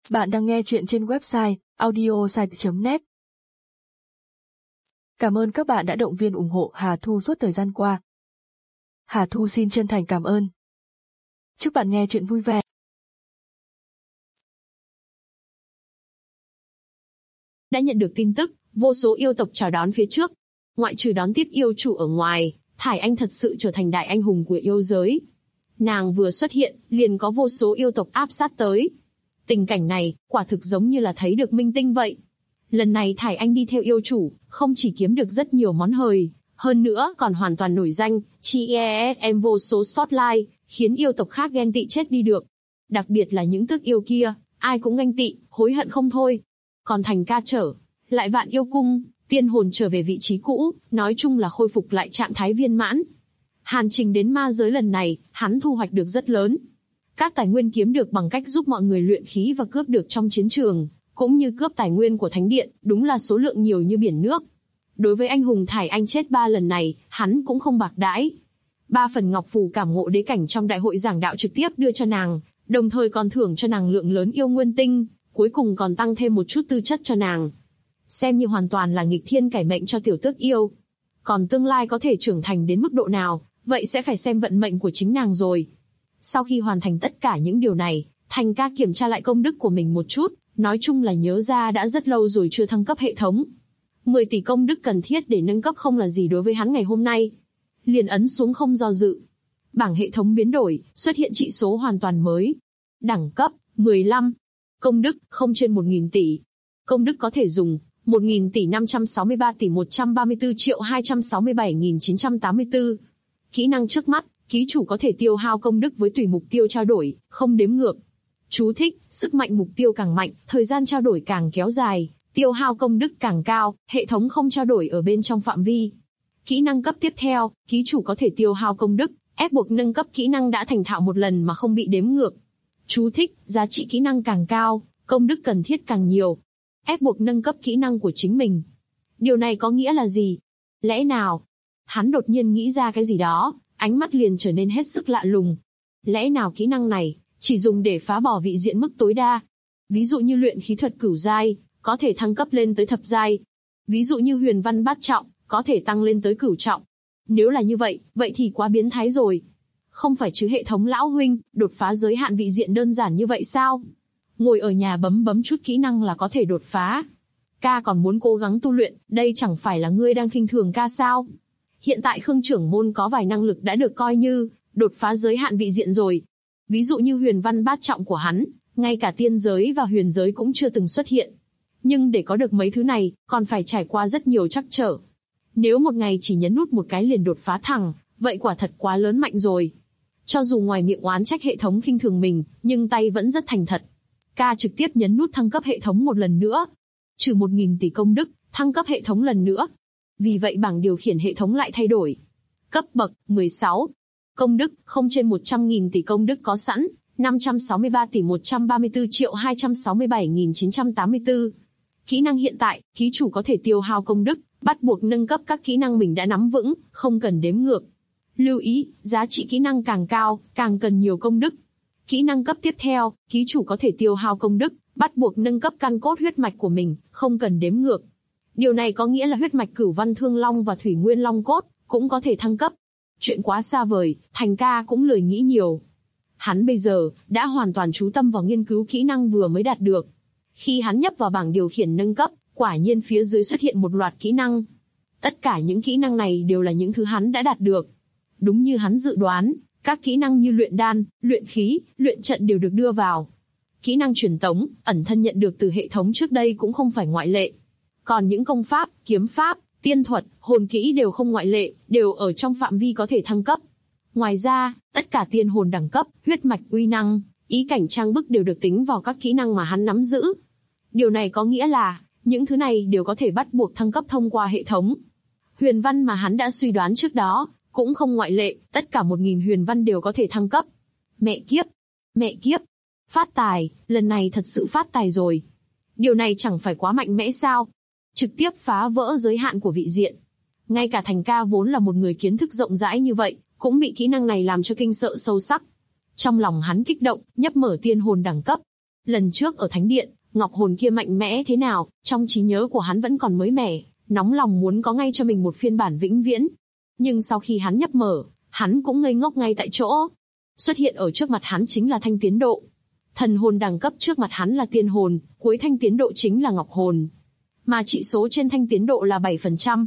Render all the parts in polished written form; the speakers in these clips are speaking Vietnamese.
Bạn đang nghe chuyện trên website audiosite.net. Cảm ơn các bạn đã động viên ủng hộ Hà Thu suốt thời gian qua. Hà Thu xin chân thành cảm ơn. Chúc bạn nghe chuyện vui vẻ. Đã nhận được tin tức, vô số yêu tộc chào đón phía trước. Ngoại trừ đón tiếp yêu chủ ở ngoài, Thải Anh thật sự trở thành đại anh hùng của yêu giới. Nàng vừa xuất hiện, liền có vô số yêu tộc áp sát tới. Tình cảnh này, quả thực giống như là thấy được minh tinh vậy. Lần này Thải Anh đi theo yêu chủ, không chỉ kiếm được rất nhiều món hời, hơn nữa còn hoàn toàn nổi danh, GESM vô số spotlight, khiến yêu tộc khác ghen tị chết đi được. Đặc biệt là những tước yêu kia, ai cũng ganh tị, hối hận không thôi. Còn Thành Ca trở lại Vạn Yêu Cung, tiên hồn trở về vị trí cũ, nói chung là khôi phục lại trạng thái viên mãn. Hàn trình đến ma giới lần này, hắn thu hoạch được rất lớn. Các tài nguyên kiếm được bằng cách giúp mọi người luyện khí và cướp được trong chiến trường, cũng như cướp tài nguyên của Thánh Điện, đúng là số lượng nhiều như biển nước. Đối với anh hùng Thải Anh chết 3 lần này, hắn cũng không bạc đãi. 3 phần ngọc phù cảm ngộ đế cảnh trong đại hội giảng đạo trực tiếp đưa cho nàng, đồng thời còn thưởng cho nàng lượng lớn yêu nguyên tinh, cuối cùng còn tăng thêm một chút tư chất cho nàng. Xem như hoàn toàn là nghịch thiên cải mệnh cho tiểu tước yêu. Còn tương lai có thể trưởng thành đến mức độ nào, vậy sẽ phải xem vận mệnh của chính nàng rồi. Sau khi hoàn thành tất cả những điều này, Thành Ca kiểm tra lại công đức của mình một chút, nói chung là nhớ ra đã rất lâu rồi chưa thăng cấp hệ thống. 10 tỷ công đức cần thiết để nâng cấp không là gì đối với hắn ngày hôm nay. Liền ấn xuống không do dự. Bảng hệ thống biến đổi, xuất hiện trị số hoàn toàn mới. Đẳng cấp, 15. Công đức, không trên 1.000 tỷ. Công đức có thể dùng, 1.000 tỷ 563 tỷ 134 triệu 267.984. Kỹ năng trước mắt, ký chủ có thể tiêu hao công đức với tùy mục tiêu trao đổi, không đếm ngược. Chú thích, sức mạnh mục tiêu càng mạnh, thời gian trao đổi càng kéo dài, tiêu hao công đức càng cao, hệ thống không trao đổi ở bên trong phạm vi. Kỹ năng cấp tiếp theo, ký chủ có thể tiêu hao công đức, ép buộc nâng cấp kỹ năng đã thành thạo một lần mà không bị đếm ngược. Chú thích, giá trị kỹ năng càng cao, công đức cần thiết càng nhiều. Ép buộc nâng cấp kỹ năng của chính mình. Điều này có nghĩa là gì? Lẽ nào? Hắn đột nhiên nghĩ ra cái gì đó, ánh mắt liền trở nên hết sức lạ lùng. Lẽ nào kỹ năng này chỉ dùng để phá bỏ vị diện mức tối đa? Ví dụ như luyện khí thuật cửu giai, có thể thăng cấp lên tới thập giai. Ví dụ như huyền văn bát trọng, có thể tăng lên tới cửu trọng. Nếu là như vậy, vậy thì quá biến thái rồi. Không phải chứ hệ thống lão huynh, đột phá giới hạn vị diện đơn giản như vậy sao? Ngồi ở nhà bấm chút kỹ năng là có thể đột phá. Ca còn muốn cố gắng tu luyện, đây chẳng phải là ngươi đang khinh thường ca sao? Hiện tại Khương trưởng môn có vài năng lực đã được coi như đột phá giới hạn vị diện rồi. Ví dụ như huyền văn bát trọng của hắn, ngay cả tiên giới và huyền giới cũng chưa từng xuất hiện. Nhưng để có được mấy thứ này, còn phải trải qua rất nhiều trắc trở. Nếu một ngày chỉ nhấn nút một cái liền đột phá thẳng, vậy quả thật quá lớn mạnh rồi. Cho dù ngoài miệng oán trách hệ thống khinh thường mình, nhưng tay vẫn rất thành thật. Ca trực tiếp nhấn nút thăng cấp hệ thống một lần nữa. Trừ 1.000 tỷ công đức, thăng cấp hệ thống lần nữa. Vì vậy bảng điều khiển hệ thống lại thay đổi. Cấp bậc, 16. Công đức, không trên 100.000 tỷ công đức có sẵn, 563 tỷ 134 triệu 267.984. Kỹ năng hiện tại, ký chủ có thể tiêu hao công đức, bắt buộc nâng cấp các kỹ năng mình đã nắm vững, không cần đếm ngược. Lưu ý, giá trị kỹ năng càng cao, càng cần nhiều công đức. Kỹ năng cấp tiếp theo, ký chủ có thể tiêu hao công đức, bắt buộc nâng cấp căn cốt huyết mạch của mình, không cần đếm ngược. Điều này có nghĩa là huyết mạch Cửu Văn Thương Long và Thủy Nguyên Long Cốt cũng có thể thăng cấp. Chuyện quá xa vời, Thành Ca cũng lười nghĩ nhiều. Hắn bây giờ đã hoàn toàn chú tâm vào nghiên cứu kỹ năng vừa mới đạt được. Khi hắn nhấp vào bảng điều khiển nâng cấp, quả nhiên phía dưới xuất hiện một loạt kỹ năng. Tất cả những kỹ năng này đều là những thứ hắn đã đạt được. Đúng như hắn dự đoán, các kỹ năng như luyện đan, luyện khí, luyện trận đều được đưa vào. Kỹ năng truyền tống, ẩn thân nhận được từ hệ thống trước đây cũng không phải ngoại lệ. Còn những công pháp, kiếm pháp, tiên thuật, hồn kỹ đều không ngoại lệ, đều ở trong phạm vi có thể thăng cấp. Ngoài ra, tất cả tiên hồn đẳng cấp, huyết mạch uy năng, ý cảnh trang bức đều được tính vào các kỹ năng mà hắn nắm giữ. Điều này có nghĩa là, những thứ này đều có thể bắt buộc thăng cấp thông qua hệ thống. Huyền văn mà hắn đã suy đoán trước đó, cũng không ngoại lệ, tất cả 1.000 huyền văn đều có thể thăng cấp. Mẹ kiếp, phát tài, lần này thật sự phát tài rồi. Điều này chẳng phải quá mạnh mẽ sao? Trực tiếp phá vỡ giới hạn của vị diện. Ngay cả Thành Ca vốn là một người kiến thức rộng rãi như vậy, cũng bị kỹ năng này làm cho kinh sợ sâu sắc. Trong lòng hắn kích động, nhấp mở tiên hồn đẳng cấp. Lần trước ở Thánh Điện, ngọc hồn kia mạnh mẽ thế nào, trong trí nhớ của hắn vẫn còn mới mẻ, nóng lòng muốn có ngay cho mình một phiên bản vĩnh viễn. Nhưng sau khi hắn nhấp mở, hắn cũng ngây ngốc ngay tại chỗ. Xuất hiện ở trước mặt hắn chính là thanh tiến độ. Thần hồn đẳng cấp trước mặt hắn là tiên hồn, cuối thanh tiến độ chính là ngọc hồn. Mà trị số trên thanh tiến độ là 7%.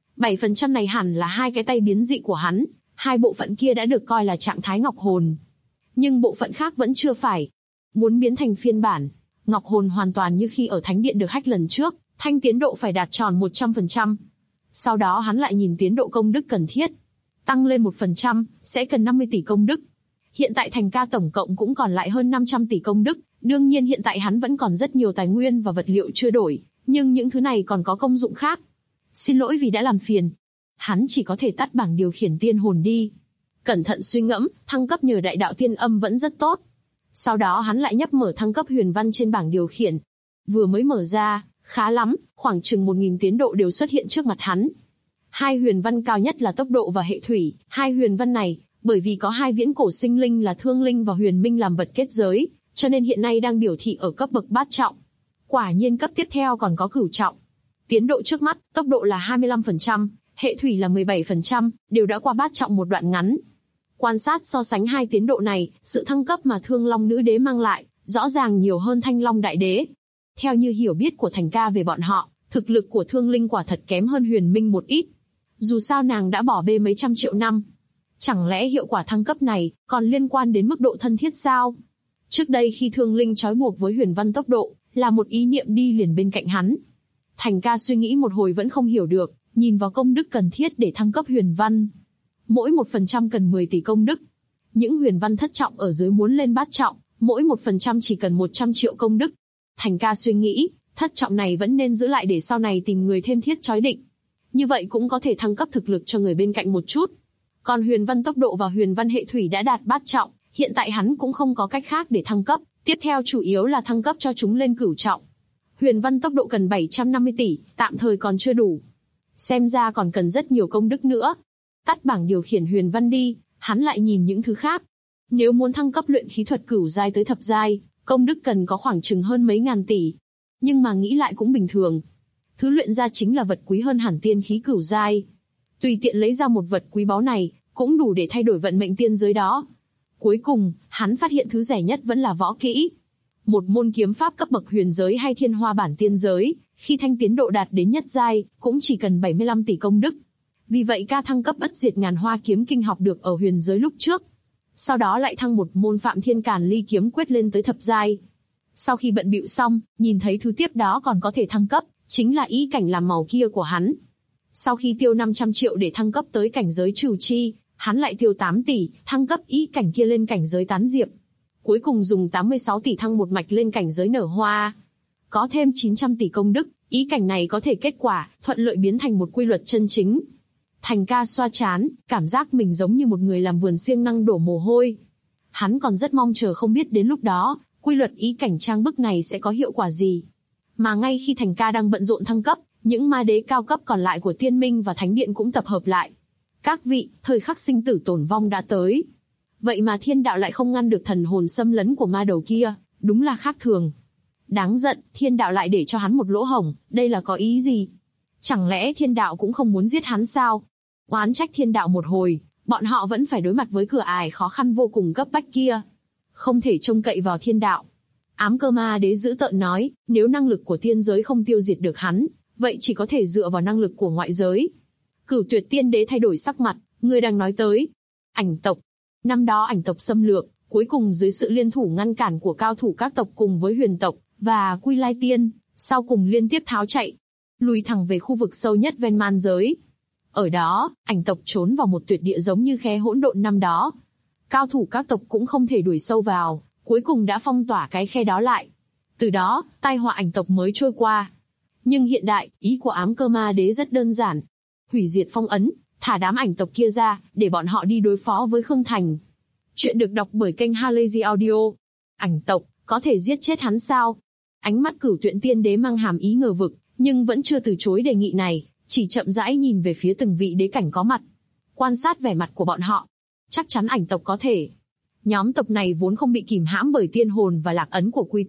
7% này hẳn là hai cái tay biến dị của hắn, hai bộ phận kia đã được coi là trạng thái ngọc hồn. Nhưng bộ phận khác vẫn chưa phải. Muốn biến thành phiên bản ngọc hồn hoàn toàn như khi ở Thánh Điện được hack lần trước, thanh tiến độ phải đạt tròn 100%. Sau đó hắn lại nhìn tiến độ công đức cần thiết. Tăng lên 1%, sẽ cần 50 tỷ công đức. Hiện tại Thành Ca tổng cộng cũng còn lại hơn 500 tỷ công đức, đương nhiên hiện tại hắn vẫn còn rất nhiều tài nguyên và vật liệu chưa đổi, nhưng những thứ này còn có công dụng khác. Xin lỗi vì đã làm phiền. Hắn chỉ có thể tắt bảng điều khiển tiên hồn đi. Cẩn thận suy ngẫm, thăng cấp nhờ đại đạo tiên âm vẫn rất tốt. Sau đó hắn lại nhấp mở thăng cấp huyền văn trên bảng điều khiển. Vừa mới mở ra, khá lắm, khoảng chừng 1000 tiến độ đều xuất hiện trước mặt hắn. Hai huyền văn cao nhất là tốc độ và hệ thủy, hai huyền văn này, bởi vì có hai viễn cổ sinh linh là thương linh và huyền minh làm vật kết giới, cho nên hiện nay đang biểu thị ở cấp bậc bát trọng. Quả nhiên cấp tiếp theo còn có cửu trọng. Tiến độ trước mắt, tốc độ là 25%, hệ thủy là 17%, đều đã qua bát trọng một đoạn ngắn. Quan sát so sánh hai tiến độ này, sự thăng cấp mà Thương Long Nữ Đế mang lại, rõ ràng nhiều hơn Thanh Long Đại Đế. Theo như hiểu biết của Thành Ca về bọn họ, thực lực của Thương Linh quả thật kém hơn Huyền Minh một ít. Dù sao nàng đã bỏ bê mấy trăm triệu năm. Chẳng lẽ hiệu quả thăng cấp này còn liên quan đến mức độ thân thiết sao? Trước đây khi Thương Linh trói buộc với Huyền Văn tốc độ, là một ý niệm đi liền bên cạnh hắn. Thành Ca suy nghĩ một hồi vẫn không hiểu được, nhìn vào công đức cần thiết để thăng cấp Huyền Văn. Mỗi 1% cần 10 tỷ công đức. Những huyền văn thất trọng ở dưới muốn lên bát trọng, mỗi 1% chỉ cần 100 triệu công đức. Thành Ca suy nghĩ, thất trọng này vẫn nên giữ lại để sau này tìm người thêm thiết chói định. Như vậy cũng có thể thăng cấp thực lực cho người bên cạnh một chút. Còn huyền văn tốc độ và huyền văn hệ thủy đã đạt bát trọng, hiện tại hắn cũng không có cách khác để thăng cấp, tiếp theo chủ yếu là thăng cấp cho chúng lên cửu trọng. Huyền văn tốc độ cần 750 tỷ, tạm thời còn chưa đủ. Xem ra còn cần rất nhiều công đức nữa. Tắt bảng điều khiển huyền văn đi, hắn lại nhìn những thứ khác. Nếu muốn thăng cấp luyện khí thuật cửu giai tới thập giai, công đức cần có khoảng chừng hơn mấy ngàn tỷ. Nhưng mà nghĩ lại cũng bình thường. Thứ luyện ra chính là vật quý hơn hẳn tiên khí cửu giai. Tùy tiện lấy ra một vật quý báu này, cũng đủ để thay đổi vận mệnh tiên giới đó. Cuối cùng, hắn phát hiện thứ rẻ nhất vẫn là võ kỹ. Một môn kiếm pháp cấp bậc huyền giới hay thiên hoa bản tiên giới, khi thanh tiến độ đạt đến nhất giai, cũng chỉ cần 75 tỷ công đức. Vì vậy ca thăng cấp bất diệt ngàn hoa kiếm kinh học được ở huyền giới lúc trước. Sau đó lại thăng một môn Phạm Thiên Càn Ly kiếm quyết lên tới thập giai. Sau khi bận bịu xong, nhìn thấy thứ tiếp đó còn có thể thăng cấp, chính là ý cảnh làm màu kia của hắn. Sau khi tiêu 500 triệu để thăng cấp tới cảnh giới trừ chi, hắn lại tiêu 8 tỷ, thăng cấp ý cảnh kia lên cảnh giới tán diệp. Cuối cùng dùng 86 tỷ thăng một mạch lên cảnh giới nở hoa. Có thêm 900 tỷ công đức, ý cảnh này có thể kết quả, thuận lợi biến thành một quy luật chân chính. Thành Ca xoa trán, cảm giác mình giống như một người làm vườn siêng năng đổ mồ hôi. Hắn còn rất mong chờ không biết đến lúc đó, quy luật ý cảnh trang bức này sẽ có hiệu quả gì. Mà ngay khi Thành Ca đang bận rộn thăng cấp, những ma đế cao cấp còn lại của Tiên Minh và Thánh Điện cũng tập hợp lại. Các vị, thời khắc sinh tử tổn vong đã tới. Vậy mà thiên đạo lại không ngăn được thần hồn xâm lấn của ma đầu kia, đúng là khác thường. Đáng giận, thiên đạo lại để cho hắn một lỗ hổng, đây là có ý gì? Chẳng lẽ thiên đạo cũng không muốn giết hắn sao? Oán trách thiên đạo một hồi, bọn họ vẫn phải đối mặt với cửa ải khó khăn vô cùng cấp bách kia. Không thể trông cậy vào thiên đạo. Ám Cơ Ma Đế dữ tợn nói, nếu năng lực của tiên giới không tiêu diệt được hắn, vậy chỉ có thể dựa vào năng lực của ngoại giới. Cửu Tuyệt Tiên Đế thay đổi sắc mặt, người đang nói tới Ảnh tộc. Năm đó Ảnh tộc xâm lược, cuối cùng dưới sự liên thủ ngăn cản của cao thủ các tộc cùng với Huyền tộc và Quy Lai Tiên, sau cùng liên tiếp tháo chạy, lùi thẳng về khu vực sâu nhất ven man giới. Ở đó, Ảnh tộc trốn vào một tuyệt địa giống như khe hỗn độn năm đó. Cao thủ các tộc cũng không thể đuổi sâu vào, cuối cùng đã phong tỏa cái khe đó lại. Từ đó, tai họa Ảnh tộc mới trôi qua. Nhưng hiện đại, ý của Ám Cơ Ma Đế rất đơn giản. Hủy diệt phong ấn, thả đám Ảnh tộc kia ra, để bọn họ đi đối phó với Khương Thành. Chuyện được đọc bởi kênh Halazy Audio. Ảnh tộc, có thể giết chết hắn sao? Ánh mắt Cửu Tuyệt Tiên Đế mang hàm ý ngờ vực, nhưng vẫn chưa từ chối đề nghị này, chỉ chậm rãi nhìn về phía từng vị đế cảnh có mặt. Quan sát vẻ mặt của bọn họ. Chắc chắn Ảnh tộc có thể. Nhóm tộc này vốn không bị kìm hãm bởi tiên hồn và lạc ấn của quy tắc,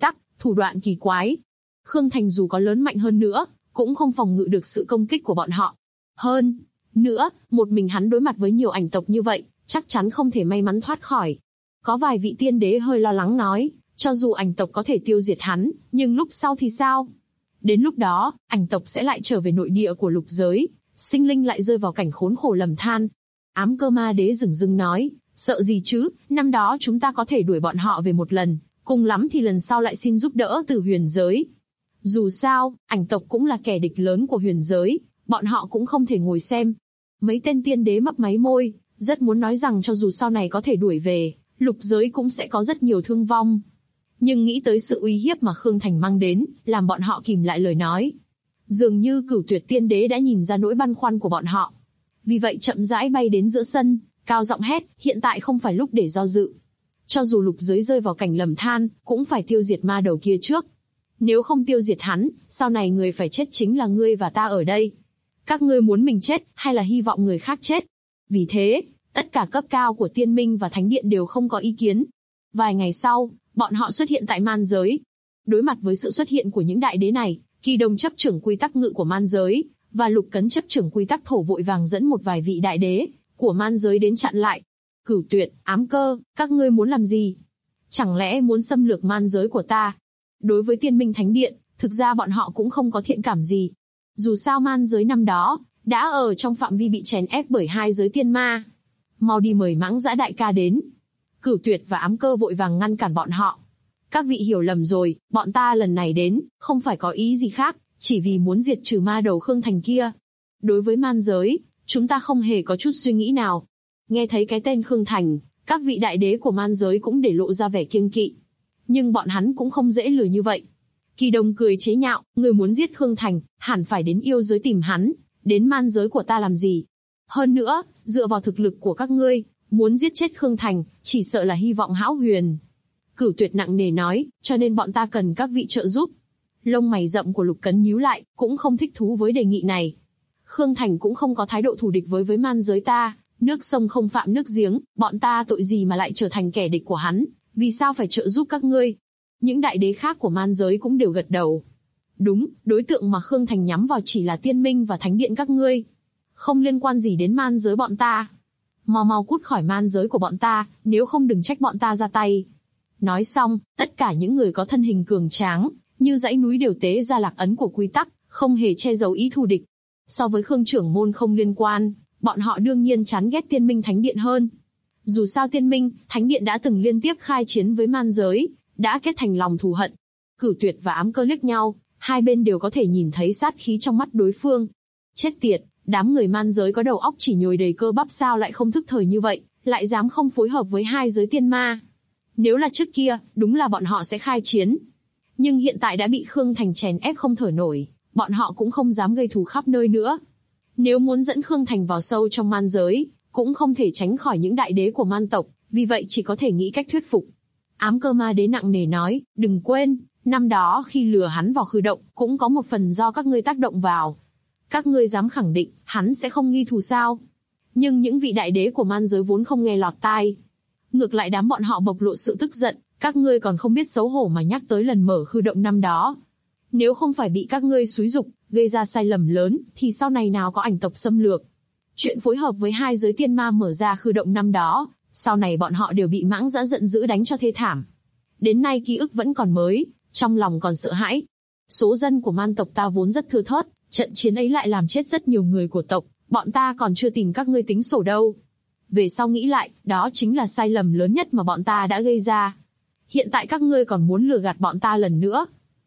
thủ đoạn kỳ quái. Khương Thành dù có lớn mạnh hơn nữa, cũng không phòng ngự được sự công kích của bọn họ. Hơn nữa, một mình hắn đối mặt với nhiều ảnh tộc như vậy, chắc chắn không thể may mắn thoát khỏi. Có vài vị tiên đế hơi lo lắng nói, cho dù ảnh tộc có thể tiêu diệt hắn, nhưng lúc sau thì sao? Đến lúc đó, ảnh tộc sẽ lại trở về nội địa của lục giới, sinh linh lại rơi vào cảnh khốn khổ lầm than. Ám Cơ Ma Đế dửng dưng nói, sợ gì chứ, năm đó chúng ta có thể đuổi bọn họ về một lần, cùng lắm thì lần sau lại xin giúp đỡ từ huyền giới. Dù sao, ảnh tộc cũng là kẻ địch lớn của huyền giới, bọn họ cũng không thể ngồi xem. Mấy tên tiên đế mấp máy môi, rất muốn nói rằng cho dù sau này có thể đuổi về, lục giới cũng sẽ có rất nhiều thương vong. Nhưng nghĩ tới sự uy hiếp mà Khương Thành mang đến, làm bọn họ kìm lại lời nói. Dường như Cửu Tuyệt tiên đế đã nhìn ra nỗi băn khoăn của bọn họ. Vì vậy chậm rãi bay đến giữa sân, cao giọng hét, hiện tại không phải lúc để do dự. Cho dù lục giới rơi vào cảnh lầm than, cũng phải tiêu diệt ma đầu kia trước. Nếu không tiêu diệt hắn, sau này người phải chết chính là ngươi và ta ở đây. Các ngươi muốn mình chết, hay là hy vọng người khác chết? Vì thế, tất cả cấp cao của tiên minh và thánh điện đều không có ý kiến. Vài ngày sau, bọn họ xuất hiện tại man giới. Đối mặt với sự xuất hiện của những đại đế này, Kỳ Đồng chấp trưởng quy tắc ngự của man giới, và Lục Cấn chấp trưởng quy tắc thổ vội vàng dẫn một vài vị đại đế của man giới đến chặn lại. Cửu Tuyệt, Ám Cơ, các ngươi muốn làm gì? Chẳng lẽ muốn xâm lược man giới của ta? Đối với tiên minh thánh điện, thực ra bọn họ cũng không có thiện cảm gì. Dù sao man giới năm đó, đã ở trong phạm vi bị chèn ép bởi hai giới tiên ma. Mau đi mời Mãng Dã đại ca đến. Cửu Tuyệt và Ám Cơ vội vàng ngăn cản bọn họ. Các vị hiểu lầm rồi, bọn ta lần này đến, không phải có ý gì khác, chỉ vì muốn diệt trừ ma đầu Khương Thành kia. Đối với man giới, chúng ta không hề có chút suy nghĩ nào. Nghe thấy cái tên Khương Thành, các vị đại đế của man giới cũng để lộ ra vẻ kiêng kỵ. Nhưng bọn hắn cũng không dễ lừa như vậy. Kỳ Đồng cười chế nhạo, người muốn giết Khương Thành, hẳn phải đến yêu giới tìm hắn, đến man giới của ta làm gì? Hơn nữa, dựa vào thực lực của các ngươi, muốn giết chết Khương Thành, chỉ sợ là hy vọng hão huyền. Cửu Tuyệt nặng nề nói, cho nên bọn ta cần các vị trợ giúp. Lông mày rậm của Lục Cấn nhíu lại, cũng không thích thú với đề nghị này. Khương Thành cũng không có thái độ thù địch với man giới ta, nước sông không phạm nước giếng, bọn ta tội gì mà lại trở thành kẻ địch của hắn, vì sao phải trợ giúp các ngươi? Những đại đế khác của man giới cũng đều gật đầu. Đúng, đối tượng mà Khương Thành nhắm vào chỉ là tiên minh và thánh điện các ngươi. Không liên quan gì đến man giới bọn ta. Mau mau cút khỏi man giới của bọn ta, nếu không đừng trách bọn ta ra tay. Nói xong, tất cả những người có thân hình cường tráng, như dãy núi đều tế ra lạc ấn của quy tắc, không hề che giấu ý thù địch. So với Khương trưởng môn không liên quan, bọn họ đương nhiên chán ghét tiên minh thánh điện hơn. Dù sao tiên minh, thánh điện đã từng liên tiếp khai chiến với man giới, đã kết thành lòng thù hận. Cửu Tuyệt và Ám Cơ liếc nhau, hai bên đều có thể nhìn thấy sát khí trong mắt đối phương. Chết tiệt, đám người man giới có đầu óc chỉ nhồi đầy cơ bắp sao lại không thức thời như vậy, lại dám không phối hợp với hai giới tiên ma. Nếu là trước kia, đúng là bọn họ sẽ khai chiến. Nhưng hiện tại đã bị Khương Thành chèn ép không thở nổi, bọn họ cũng không dám gây thù khắp nơi nữa. Nếu muốn dẫn Khương Thành vào sâu trong man giới, cũng không thể tránh khỏi những đại đế của man tộc, vì vậy chỉ có thể nghĩ cách thuyết phục. Ám Cơ Ma Đế nặng nề nói, đừng quên, năm đó khi lừa hắn vào khư động, cũng có một phần do các ngươi tác động vào. Các ngươi dám khẳng định, hắn sẽ không nghi thù sao? Nhưng những vị đại đế của man giới vốn không nghe lọt tai. Ngược lại đám bọn họ bộc lộ sự tức giận, các ngươi còn không biết xấu hổ mà nhắc tới lần mở khư động năm đó. Nếu không phải bị các ngươi xúi giục, gây ra sai lầm lớn, thì sau này nào có ảnh tộc xâm lược. Chuyện phối hợp với hai giới tiên ma mở ra khư động năm đó, sau này bọn họ đều bị Mãng Dã giận dữ đánh cho thê thảm. Đến nay ký ức vẫn còn mới, trong lòng còn sợ hãi. Số dân của man tộc ta vốn rất thưa thớt, trận chiến ấy lại làm chết rất nhiều người của tộc, bọn ta còn chưa tìm các ngươi tính sổ đâu. Về sau nghĩ lại, đó chính là sai lầm lớn nhất mà bọn ta đã gây ra. Hiện tại các ngươi còn muốn lừa gạt bọn ta lần nữa.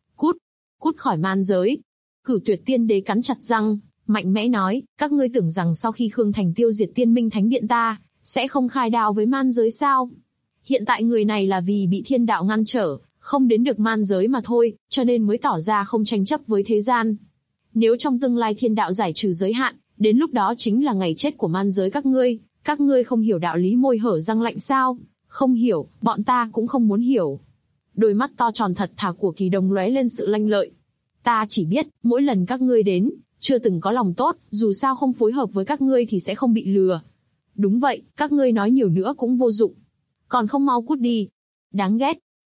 Cút khỏi man giới. Cửu Tuyệt tiên đế cắn chặt răng, mạnh mẽ nói, các ngươi tưởng rằng sau khi Khương Thành tiêu diệt tiên minh thánh điện ta, sẽ không khai đao với man giới sao? Hiện tại người này là vì bị thiên đạo ngăn trở, không đến được man giới mà thôi, cho nên mới tỏ ra không tranh chấp với thế gian. Nếu trong tương lai thiên đạo giải trừ giới hạn, đến lúc đó chính là ngày chết của man giới các ngươi không hiểu đạo lý môi hở răng lạnh sao? Không hiểu, bọn ta cũng không muốn hiểu. Đôi mắt to tròn thật thà của Kỳ Đồng lóe lên sự lanh lợi. Ta chỉ biết, mỗi lần các ngươi đến, chưa từng có lòng tốt, dù sao không phối hợp với các ngươi thì sẽ không bị lừa. Đúng vậy, các ngươi nói nhiều nữa cũng vô dụng. Còn không mau cút đi. Đáng ghét.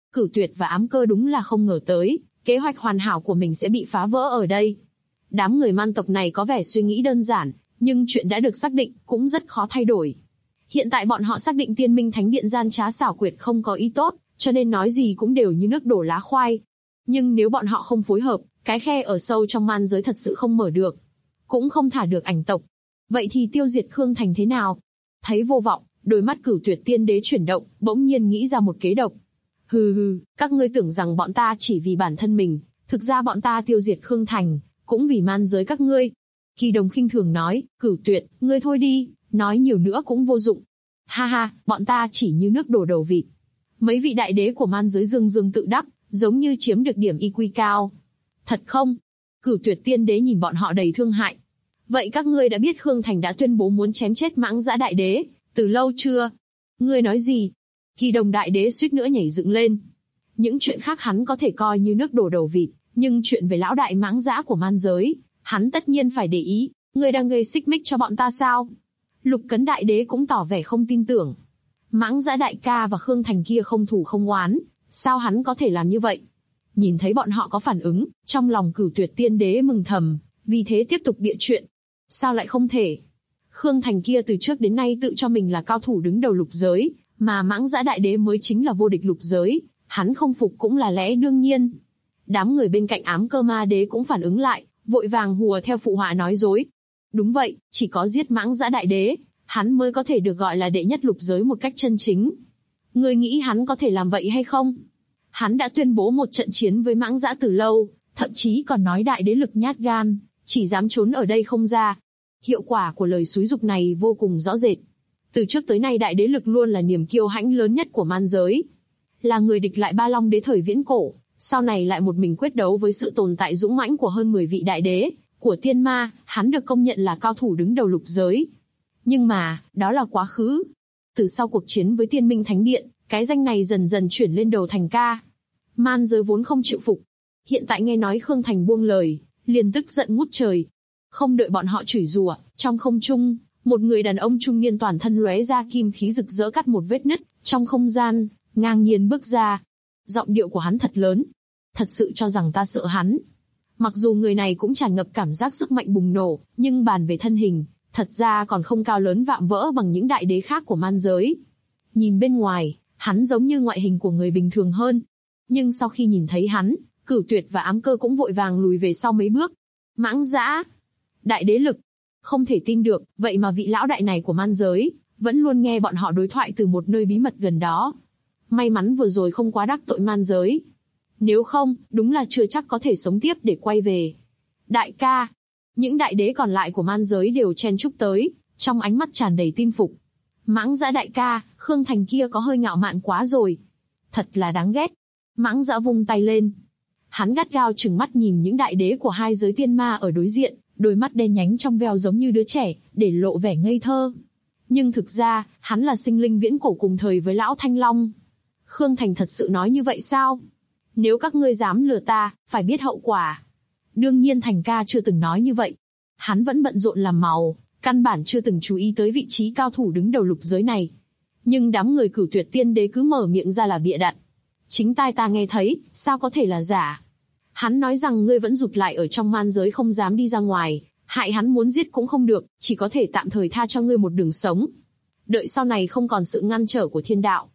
Cửu Tuyệt và Ám Cơ đúng là không ngờ tới, kế hoạch hoàn hảo của mình sẽ bị phá vỡ ở đây. Đám người man tộc này có vẻ suy nghĩ đơn giản, nhưng chuyện đã được xác định, cũng rất khó thay đổi. Hiện tại bọn họ xác định Tiên Minh Thánh Điện gian trá xảo quyệt không có ý tốt, cho nên nói gì cũng đều như nước đổ lá khoai. Nhưng nếu bọn họ không phối hợp, cái khe ở sâu trong man giới thật sự không mở được, cũng không thả được ảnh tộc. Vậy thì tiêu diệt Khương Thành thế nào? Thấy vô vọng, đôi mắt Cửu Tuyệt Tiên Đế chuyển động, bỗng nhiên nghĩ ra một kế độc. Hừ hừ, các ngươi tưởng rằng bọn ta chỉ vì bản thân mình, thực ra bọn ta tiêu diệt Khương Thành, cũng vì man giới các ngươi. Kỳ Đồng khinh thường nói, Cửu Tuyệt, ngươi thôi đi, nói nhiều nữa cũng vô dụng. Ha ha, bọn ta chỉ như nước đổ đầu vịt. Mấy vị đại đế của man giới dương dương tự đắc, giống như chiếm được điểm IQ cao. Thật không? Cửu Tuyệt Tiên Đế nhìn bọn họ đầy thương hại. Vậy các ngươi đã biết Khương Thành đã tuyên bố muốn chém chết Mãng Dã đại đế, từ lâu chưa? Ngươi nói gì? Kỳ Đồng đại đế suýt nữa nhảy dựng lên. Những chuyện khác hắn có thể coi như nước đổ đầu vịt, nhưng chuyện về lão đại Mãng Dã của man giới, hắn tất nhiên phải để ý. Ngươi đang gây xích mích cho bọn ta sao? Lục Cấn đại đế cũng tỏ vẻ không tin tưởng. Mãng Dã đại ca và Khương Thành kia không thù không oán, sao hắn có thể làm như vậy? Nhìn thấy bọn họ có phản ứng, trong lòng Cửu Tuyệt Tiên Đế mừng thầm, vì thế tiếp tục bịa chuyện. Sao lại không thể? Khương Thành kia từ trước đến nay tự cho mình là cao thủ đứng đầu lục giới, mà Mãng Dã đại đế mới chính là vô địch lục giới, hắn không phục cũng là lẽ đương nhiên. Đám người bên cạnh Ám Cơ Ma đế cũng phản ứng lại, vội vàng hùa theo phụ họa nói dối. Đúng vậy, chỉ có giết Mãng Dã đại đế, hắn mới có thể được gọi là đệ nhất lục giới một cách chân chính. Ngươi nghĩ hắn có thể làm vậy hay không? Hắn đã tuyên bố một trận chiến với Mãng Dã từ lâu, thậm chí còn nói đại đế lực nhát gan, chỉ dám trốn ở đây không ra. Hiệu quả của lời xúi dục này vô cùng rõ rệt. Từ trước tới nay đại đế lực luôn là niềm kiêu hãnh lớn nhất của man giới. Là người địch lại Ba Long đế thời viễn cổ, sau này lại một mình quyết đấu với sự tồn tại dũng mãnh của hơn 10 vị đại đế, của tiên ma, hắn được công nhận là cao thủ đứng đầu lục giới. Nhưng mà, đó là quá khứ. Từ sau cuộc chiến với Tiên Minh Thánh Điện, cái danh này dần dần chuyển lên đầu Thành Ca. Man giới vốn không chịu phục. Hiện tại nghe nói Khương Thành buông lời, liền tức giận ngút trời. Không đợi bọn họ chửi rủa, trong không trung, một người đàn ông trung niên toàn thân lóe ra kim khí rực rỡ cắt một vết nứt trong không gian, ngang nhiên bước ra. Giọng điệu của hắn thật lớn. Thật sự cho rằng ta sợ hắn. Mặc dù người này cũng tràn ngập cảm giác sức mạnh bùng nổ, nhưng bàn về thân hình, thật ra còn không cao lớn vạm vỡ bằng những đại đế khác của man giới. Nhìn bên ngoài, hắn giống như ngoại hình của người bình thường hơn. Nhưng sau khi nhìn thấy hắn, Cửu Tuyệt và Ám Cơ cũng vội vàng lùi về sau mấy bước. Mãng Dã, đại đế lực, không thể tin được, vậy mà vị lão đại này của man giới, vẫn luôn nghe bọn họ đối thoại từ một nơi bí mật gần đó. May mắn vừa rồi không quá đắc tội man giới. Nếu không, đúng là chưa chắc có thể sống tiếp để quay về. Đại ca, những đại đế còn lại của man giới đều chen chúc tới, trong ánh mắt tràn đầy tin phục. Mãng Dã đại ca, Khương Thành kia có hơi ngạo mạn quá rồi. Thật là đáng ghét. Mãng Dã vung tay lên. Hắn gắt gao trừng mắt nhìn những đại đế của hai giới tiên ma ở đối diện, đôi mắt đen nhánh trong veo giống như đứa trẻ, để lộ vẻ ngây thơ. Nhưng thực ra, hắn là sinh linh viễn cổ cùng thời với lão Thanh Long. Khương Thành thật sự nói như vậy sao? Nếu các ngươi dám lừa ta, phải biết hậu quả. Đương nhiên Thành Ca chưa từng nói như vậy. Hắn vẫn bận rộn làm màu, căn bản chưa từng chú ý tới vị trí cao thủ đứng đầu lục giới này. Nhưng đám người Cửu Tuyệt Tiên Đế cứ mở miệng ra là bịa đặt. Chính tai ta nghe thấy, sao có thể là giả? Hắn nói rằng ngươi vẫn rụt lại ở trong man giới không dám đi ra ngoài, hại hắn muốn giết cũng không được, chỉ có thể tạm thời tha cho ngươi một đường sống. Đợi sau này không còn sự ngăn trở của thiên đạo,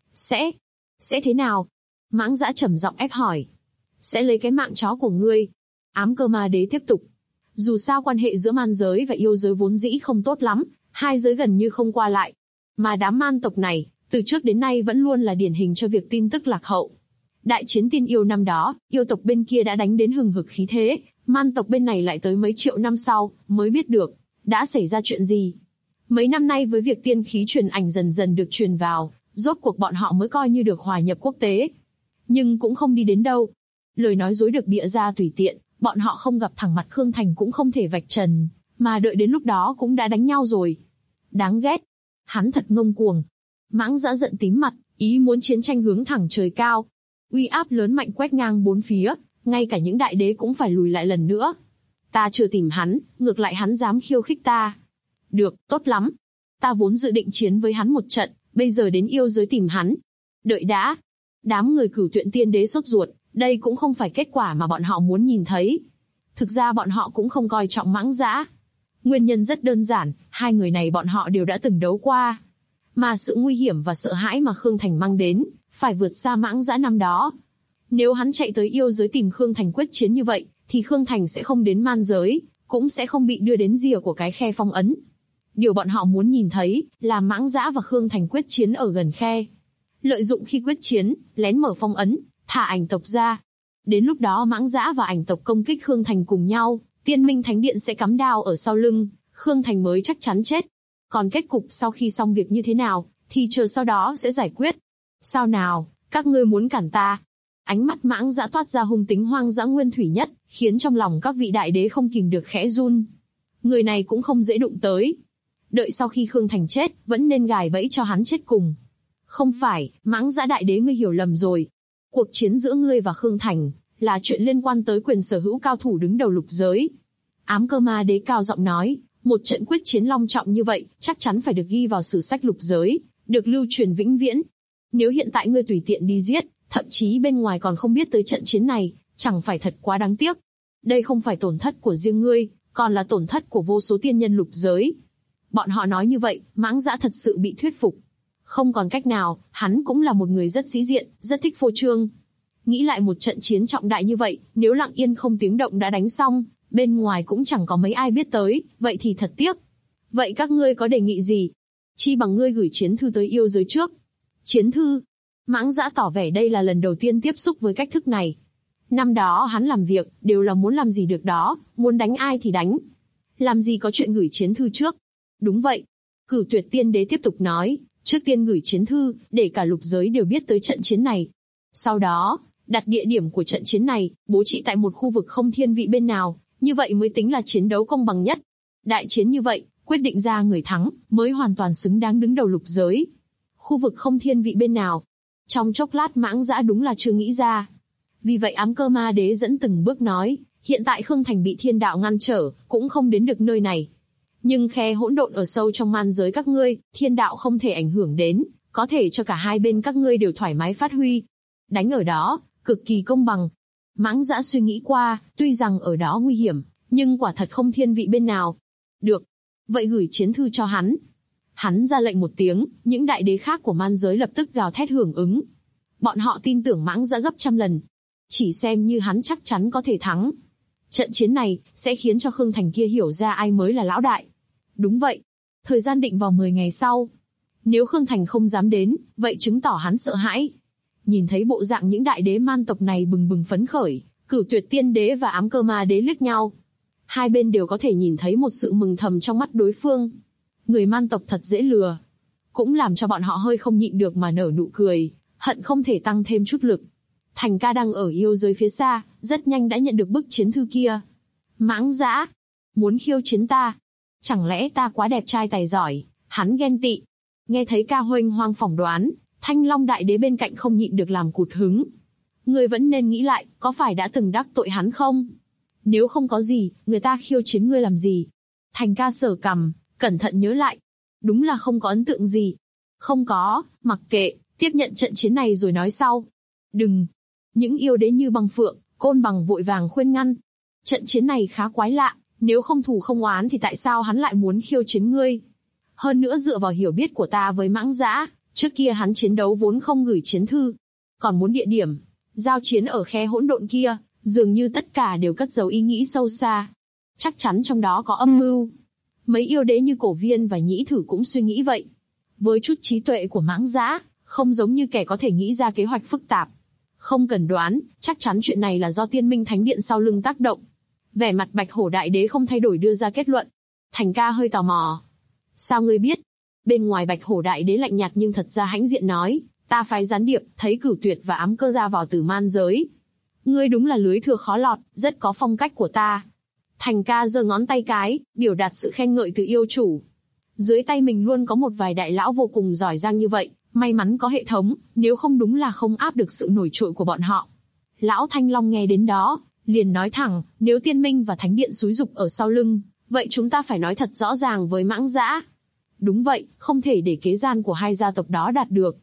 sẽ thế nào? Mãng Dã trầm giọng ép hỏi. Sẽ lấy cái mạng chó của ngươi. Ám Cơ Ma đế tiếp tục. Dù sao quan hệ giữa man giới và yêu giới vốn dĩ không tốt lắm, hai giới gần như không qua lại. Mà đám man tộc này, từ trước đến nay vẫn luôn là điển hình cho việc tin tức lạc hậu. Đại chiến tiên yêu năm đó, yêu tộc bên kia đã đánh đến hừng hực khí thế, man tộc bên này lại tới mấy triệu năm sau, mới biết được, đã xảy ra chuyện gì. Mấy năm nay với việc tiên khí truyền ảnh dần dần được truyền vào, rốt cuộc bọn họ mới coi như được hòa nhập quốc tế. Nhưng cũng không đi đến đâu. Lời nói dối được bịa ra tùy tiện, bọn họ không gặp thẳng mặt Khương Thành cũng không thể vạch trần, mà đợi đến lúc đó cũng đã đánh nhau rồi. Đáng ghét. Hắn thật ngông cuồng. Mãng Dã giận tím mặt, ý muốn chiến tranh hướng thẳng trời cao. Uy áp lớn mạnh quét ngang bốn phía, ngay cả những đại đế cũng phải lùi lại lần nữa. Ta chưa tìm hắn, ngược lại hắn dám khiêu khích ta. Được, tốt lắm. Ta vốn dự định chiến với hắn một trận, bây giờ đến yêu giới tìm hắn. Đợi đã. Đám người Cửu Tuyệt Tiên Đế sốt ruột, đây cũng không phải kết quả mà bọn họ muốn nhìn thấy. Thực ra bọn họ cũng không coi trọng Mãng Dã. Nguyên nhân rất đơn giản, hai người này bọn họ đều đã từng đấu qua. Mà sự nguy hiểm và sợ hãi mà Khương Thành mang đến, phải vượt xa Mãng Dã năm đó. Nếu hắn chạy tới yêu giới tìm Khương Thành quyết chiến như vậy, thì Khương Thành sẽ không đến man giới, cũng sẽ không bị đưa đến rìa của cái khe phong ấn. Điều bọn họ muốn nhìn thấy là Mãng Dã và Khương Thành quyết chiến ở gần khe. Lợi dụng khi quyết chiến, lén mở phong ấn, thả ảnh tộc ra. Đến lúc đó Mãng Dã và ảnh tộc công kích Khương Thành cùng nhau, Tiên Minh Thánh Điện sẽ cắm đao ở sau lưng, Khương Thành mới chắc chắn chết. Còn kết cục sau khi xong việc như thế nào, thì chờ sau đó sẽ giải quyết. Sao nào, các ngươi muốn cản ta? Ánh mắt Mãng Dã toát ra hung tính hoang dã nguyên thủy nhất, khiến trong lòng các vị đại đế không kìm được khẽ run. Người này cũng không dễ đụng tới. Đợi sau khi Khương Thành chết, vẫn nên gài bẫy cho hắn chết cùng. Không phải, Mãng Dã đại đế ngươi hiểu lầm rồi. Cuộc chiến giữa ngươi và Khương Thành là chuyện liên quan tới quyền sở hữu cao thủ đứng đầu lục giới. Ám Cơ Ma Đế cao giọng nói, một trận quyết chiến long trọng như vậy, chắc chắn phải được ghi vào sử sách lục giới, được lưu truyền vĩnh viễn. Nếu hiện tại ngươi tùy tiện đi giết, thậm chí bên ngoài còn không biết tới trận chiến này, chẳng phải thật quá đáng tiếc. Đây không phải tổn thất của riêng ngươi, còn là tổn thất của vô số tiên nhân lục giới. Bọn họ nói như vậy, Mãng Dã thật sự bị thuyết phục. Không còn cách nào, hắn cũng là một người rất sĩ diện, rất thích phô trương. Nghĩ lại một trận chiến trọng đại như vậy, nếu lặng yên không tiếng động đã đánh xong, bên ngoài cũng chẳng có mấy ai biết tới, vậy thì thật tiếc. Vậy các ngươi có đề nghị gì? Chi bằng ngươi gửi chiến thư tới yêu giới trước. Chiến thư? Mãng Dã tỏ vẻ đây là lần đầu tiên tiếp xúc với cách thức này. Năm đó hắn làm việc, đều là muốn làm gì được đó, muốn đánh ai thì đánh. Làm gì có chuyện gửi chiến thư trước? Đúng vậy. Cửu Tuyệt Tiên Đế tiếp tục nói, trước tiên gửi chiến thư, để cả lục giới đều biết tới trận chiến này. Sau đó, đặt địa điểm của trận chiến này, bố trí tại một khu vực không thiên vị bên nào, như vậy mới tính là chiến đấu công bằng nhất. Đại chiến như vậy, quyết định ra người thắng, mới hoàn toàn xứng đáng đứng đầu lục giới. Khu vực không thiên vị bên nào? Trong chốc lát Mãng Dã đúng là chưa nghĩ ra. Vì vậy Ám Cơ Ma Đế dẫn từng bước nói, hiện tại Khương Thành bị thiên đạo ngăn trở, cũng không đến được nơi này. Nhưng khe hỗn độn ở sâu trong man giới các ngươi, thiên đạo không thể ảnh hưởng đến, có thể cho cả hai bên các ngươi đều thoải mái phát huy. Đánh ở đó, cực kỳ công bằng. Mãng Dã suy nghĩ qua, tuy rằng ở đó nguy hiểm, nhưng quả thật không thiên vị bên nào. Được. Vậy gửi chiến thư cho hắn. Hắn ra lệnh một tiếng, những đại đế khác của man giới lập tức gào thét hưởng ứng. Bọn họ tin tưởng Mãng Dã gấp trăm lần. Chỉ xem như hắn chắc chắn có thể thắng. Trận chiến này, sẽ khiến cho Khương Thành kia hiểu ra ai mới là lão đại. Đúng vậy. Thời gian định vào 10 ngày sau. Nếu Khương Thành không dám đến, vậy chứng tỏ hắn sợ hãi. Nhìn thấy bộ dạng những đại đế man tộc này bừng bừng phấn khởi, Cửu Tuyệt Tiên Đế và Ám Cơ Ma Đế liếc nhau. Hai bên đều có thể nhìn thấy một sự mừng thầm trong mắt đối phương. Người man tộc thật dễ lừa. Cũng làm cho bọn họ hơi không nhịn được mà nở nụ cười, hận không thể tăng thêm chút lực. Thành ca đang ở yêu giới phía xa, rất nhanh đã nhận được bức chiến thư kia. Mãng Dã, muốn khiêu chiến ta? Chẳng lẽ ta quá đẹp trai tài giỏi, hắn ghen tị? Nghe thấy ca huênh hoang phỏng đoán, Thanh Long đại đế bên cạnh không nhịn được làm cụt hứng. Người vẫn nên nghĩ lại, có phải đã từng đắc tội hắn không? Nếu không có gì, người ta khiêu chiến ngươi làm gì? Thành ca sờ cằm, cẩn thận nhớ lại. Đúng là không có ấn tượng gì. Không có, mặc kệ, tiếp nhận trận chiến này rồi nói sau. Đừng. Những yêu đế như Băng Phượng, Côn Bằng vội vàng khuyên ngăn. Trận chiến này khá quái lạ, nếu không thù không oán thì tại sao hắn lại muốn khiêu chiến ngươi? Hơn nữa dựa vào hiểu biết của ta với Mãng Dã, trước kia hắn chiến đấu vốn không gửi chiến thư. Còn muốn địa điểm, giao chiến ở khe hỗn độn kia, dường như tất cả đều cất giấu ý nghĩ sâu xa. Chắc chắn trong đó có âm mưu. Mấy yêu đế như Cổ Viên và Nhĩ Thử cũng suy nghĩ vậy. Với chút trí tuệ của Mãng Dã, không giống như kẻ có thể nghĩ ra kế hoạch phức tạp. Không cần đoán, chắc chắn chuyện này là do Tiên Minh Thánh Điện sau lưng tác động. Vẻ mặt Bạch Hổ đại đế không thay đổi đưa ra kết luận. Thành ca hơi tò mò. Sao ngươi biết? Bên ngoài Bạch Hổ đại đế lạnh nhạt nhưng thật ra hãnh diện nói, ta phái gián điệp, thấy Cửu Tuyệt và Ám Cơ ra vào từ man giới. Ngươi đúng là lưới thừa khó lọt, rất có phong cách của ta. Thành ca giơ ngón tay cái, biểu đạt sự khen ngợi từ yêu chủ. Dưới tay mình luôn có một vài đại lão vô cùng giỏi giang như vậy, may mắn có hệ thống, nếu không đúng là không áp được sự nổi trội của bọn họ. Lão Thanh Long nghe đến đó, liền nói thẳng, nếu Tiên Minh và Thánh Điện xúi giục ở sau lưng, vậy chúng ta phải nói thật rõ ràng với Mãng Dã. Đúng vậy, không thể để kế gian của hai gia tộc đó đạt được.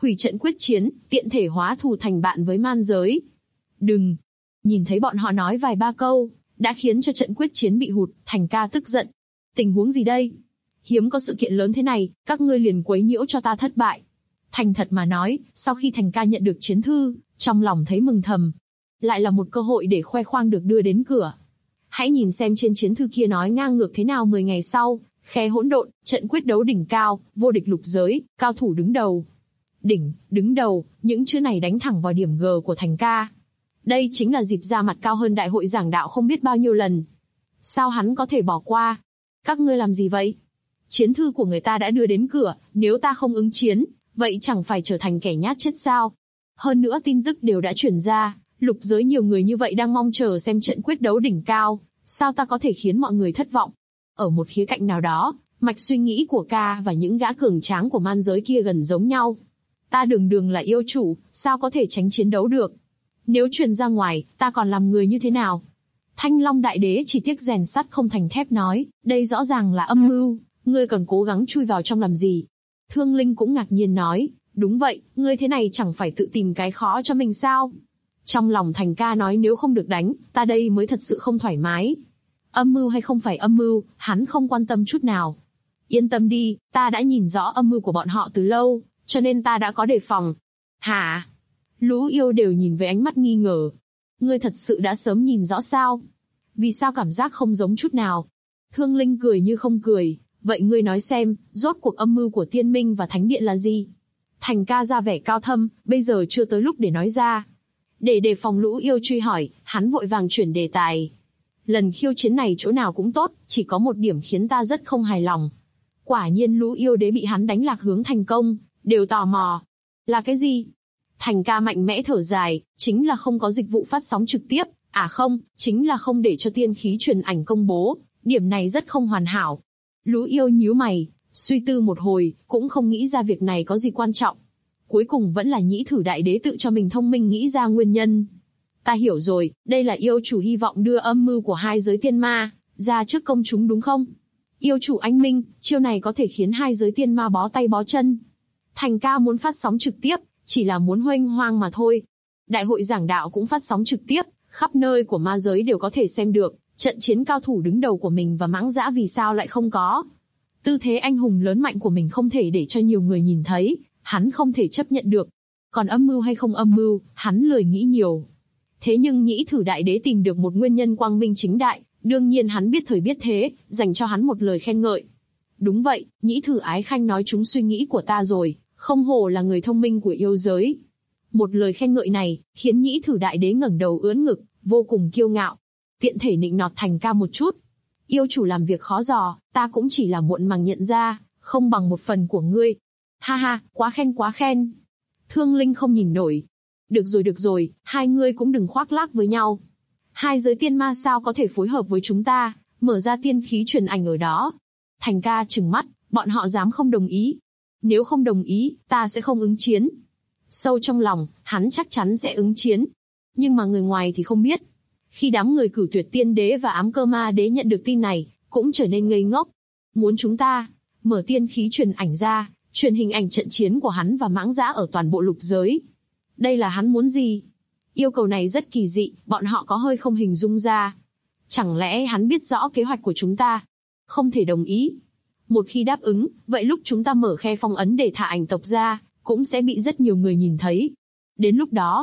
hủy trận quyết chiến, tiện thể hóa thù thành bạn với man giới. Đừng! Nhìn thấy bọn họ nói vài ba câu, đã khiến cho trận quyết chiến bị hụt, Thành ca tức giận. Tình huống gì đây? Hiếm có sự kiện lớn thế này, các ngươi liền quấy nhiễu cho ta thất bại. Thành thật mà nói, sau khi Thành ca nhận được chiến thư, trong lòng thấy mừng thầm. Lại là một cơ hội để khoe khoang được đưa đến cửa. Hãy nhìn xem trên chiến thư kia nói ngang ngược thế nào 10 ngày sau, khe hỗn độn, trận quyết đấu đỉnh cao, vô địch lục giới, cao thủ đứng đầu. Đỉnh, đứng đầu, những chữ này đánh thẳng vào điểm G của Thành ca. Đây chính là dịp ra mặt cao hơn đại hội giảng đạo không biết bao nhiêu lần. Sao hắn có thể bỏ qua? Các ngươi làm gì vậy? Chiến thư của người ta đã đưa đến cửa, nếu ta không ứng chiến, vậy chẳng phải trở thành kẻ nhát chết sao? Hơn nữa tin tức đều đã truyền ra, lục giới nhiều người như vậy đang mong chờ xem trận quyết đấu đỉnh cao, sao ta có thể khiến mọi người thất vọng? Ở một khía cạnh nào đó, mạch suy nghĩ của ca và những gã cường tráng của man giới kia gần giống nhau. Ta đường đường là yêu chủ, sao có thể tránh chiến đấu được? Nếu truyền ra ngoài, ta còn làm người như thế nào? Thanh Long Đại Đế chỉ tiếc rèn sắt không thành thép nói, đây rõ ràng là âm mưu, ngươi còn cố gắng chui vào trong làm gì? Thương Linh cũng ngạc nhiên nói, đúng vậy, ngươi thế này chẳng phải tự tìm cái khó cho mình sao? Trong lòng Thành ca nói nếu không được đánh, ta đây mới thật sự không thoải mái. Âm mưu hay không phải âm mưu, hắn không quan tâm chút nào. Yên tâm đi, ta đã nhìn rõ âm mưu của bọn họ từ lâu, cho nên ta đã có đề phòng. Hả? Lũ yêu đều nhìn với ánh mắt nghi ngờ. Ngươi thật sự đã sớm nhìn rõ sao? Vì sao cảm giác không giống chút nào? Thương Linh cười như không cười. Vậy ngươi nói xem, rốt cuộc âm mưu của Tiên Minh và Thánh Điện là gì? Thành ca ra vẻ cao thâm, bây giờ chưa tới lúc để nói ra. Để đề phòng lũ yêu truy hỏi, hắn vội vàng chuyển đề tài. Lần khiêu chiến này chỗ nào cũng tốt, chỉ có một điểm khiến ta rất không hài lòng. Quả nhiên lũ yêu đế bị hắn đánh lạc hướng thành công, đều tò mò. Là cái gì? Thành ca mạnh mẽ thở dài, chính là không có dịch vụ phát sóng trực tiếp, không, chính là không để cho tiên khí truyền ảnh công bố, điểm này rất không hoàn hảo. Lũ yêu nhíu mày, suy tư một hồi, cũng không nghĩ ra việc này có gì quan trọng. Cuối cùng vẫn là Nhĩ Thử Đại Đế tự cho mình thông minh nghĩ ra nguyên nhân. Ta hiểu rồi, đây là yêu chủ hy vọng đưa âm mưu của hai giới tiên ma ra trước công chúng đúng không? Yêu chủ anh minh, chiêu này có thể khiến hai giới tiên ma bó tay bó chân. Thành ca muốn phát sóng trực tiếp, chỉ là muốn huênh hoang mà thôi. Đại hội giảng đạo cũng phát sóng trực tiếp, khắp nơi của ma giới đều có thể xem được, trận chiến cao thủ đứng đầu của mình và mãng dã vì sao lại không có. Tư thế anh hùng lớn mạnh của mình không thể để cho nhiều người nhìn thấy, hắn không thể chấp nhận được. Còn âm mưu hay không âm mưu, hắn lười nghĩ nhiều. Thế nhưng Nhĩ Thử Đại Đế tìm được một nguyên nhân quang minh chính đại, đương nhiên hắn biết thời biết thế, dành cho hắn một lời khen ngợi. Đúng vậy, Nhĩ Thử ái khanh nói trúng suy nghĩ của ta rồi, không hổ là người thông minh của yêu giới. Một lời khen ngợi này, khiến Nhĩ Thử Đại Đế ngẩng đầu ưỡn ngực, vô cùng kiêu ngạo. Tiện thể nịnh nọt Thành ca một chút. Yêu chủ làm việc khó dò, ta cũng chỉ là muộn màng nhận ra, không bằng một phần của ngươi. Ha ha, quá khen quá khen. Thương Linh không nhìn nổi. Được rồi, hai ngươi cũng đừng khoác lác với nhau. Hai giới tiên ma sao có thể phối hợp với chúng ta, mở ra tiên khí truyền ảnh ở đó. Thành ca trừng mắt, bọn họ dám không đồng ý. Nếu không đồng ý, ta sẽ không ứng chiến. Sâu trong lòng, hắn chắc chắn sẽ ứng chiến. Nhưng mà người ngoài thì không biết. Khi đám người Cửu Tuyệt Tiên Đế và Ám Cơ Ma Đế nhận được tin này, cũng trở nên ngây ngốc. Muốn chúng ta mở tiên khí truyền ảnh ra, truyền hình ảnh trận chiến của hắn và mãng dã ở toàn bộ lục giới. Đây là hắn muốn gì? Yêu cầu này rất kỳ dị, bọn họ có hơi không hình dung ra. Chẳng lẽ hắn biết rõ kế hoạch của chúng ta? Không thể đồng ý. Một khi đáp ứng, vậy lúc chúng ta mở khe phong ấn để thả ảnh tộc ra, cũng sẽ bị rất nhiều người nhìn thấy. Đến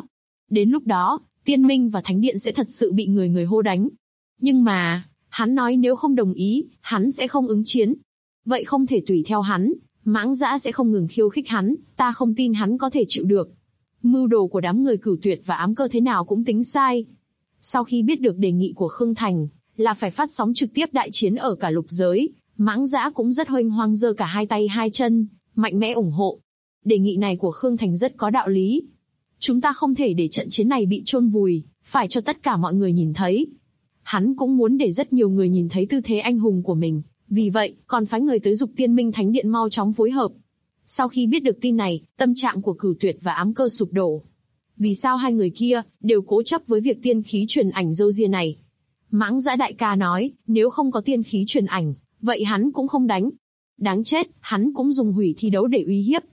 lúc đó, Tiên Minh và Thánh Điện sẽ thật sự bị người hô đánh. Nhưng mà, hắn nói nếu không đồng ý, hắn sẽ không ứng chiến. Vậy không thể tùy theo hắn, mãng dã sẽ không ngừng khiêu khích hắn, ta không tin hắn có thể chịu được. Mưu đồ của đám người Cửu Tuyệt và Ám Cơ thế nào cũng tính sai. Sau khi biết được đề nghị của Khương Thành, là phải phát sóng trực tiếp đại chiến ở cả lục giới, mãng dã cũng rất huênh hoang giơ cả hai tay hai chân, mạnh mẽ ủng hộ. Đề nghị này của Khương Thành rất có đạo lý. Chúng ta không thể để trận chiến này bị chôn vùi, phải cho tất cả mọi người nhìn thấy. Hắn cũng muốn để rất nhiều người nhìn thấy tư thế anh hùng của mình, vì vậy, còn phái người tới giục Tiên Minh Thánh Điện mau chóng phối hợp. Sau khi biết được tin này, tâm trạng của Cửu Tuyệt và Ám Cơ sụp đổ. Vì sao hai người kia đều cố chấp với việc tiên khí truyền ảnh râu ria này? Mãng dã đại ca nói, nếu không có tiên khí truyền ảnh, vậy hắn cũng không đánh. Đáng chết, hắn cũng dùng hủy thi đấu để uy hiếp.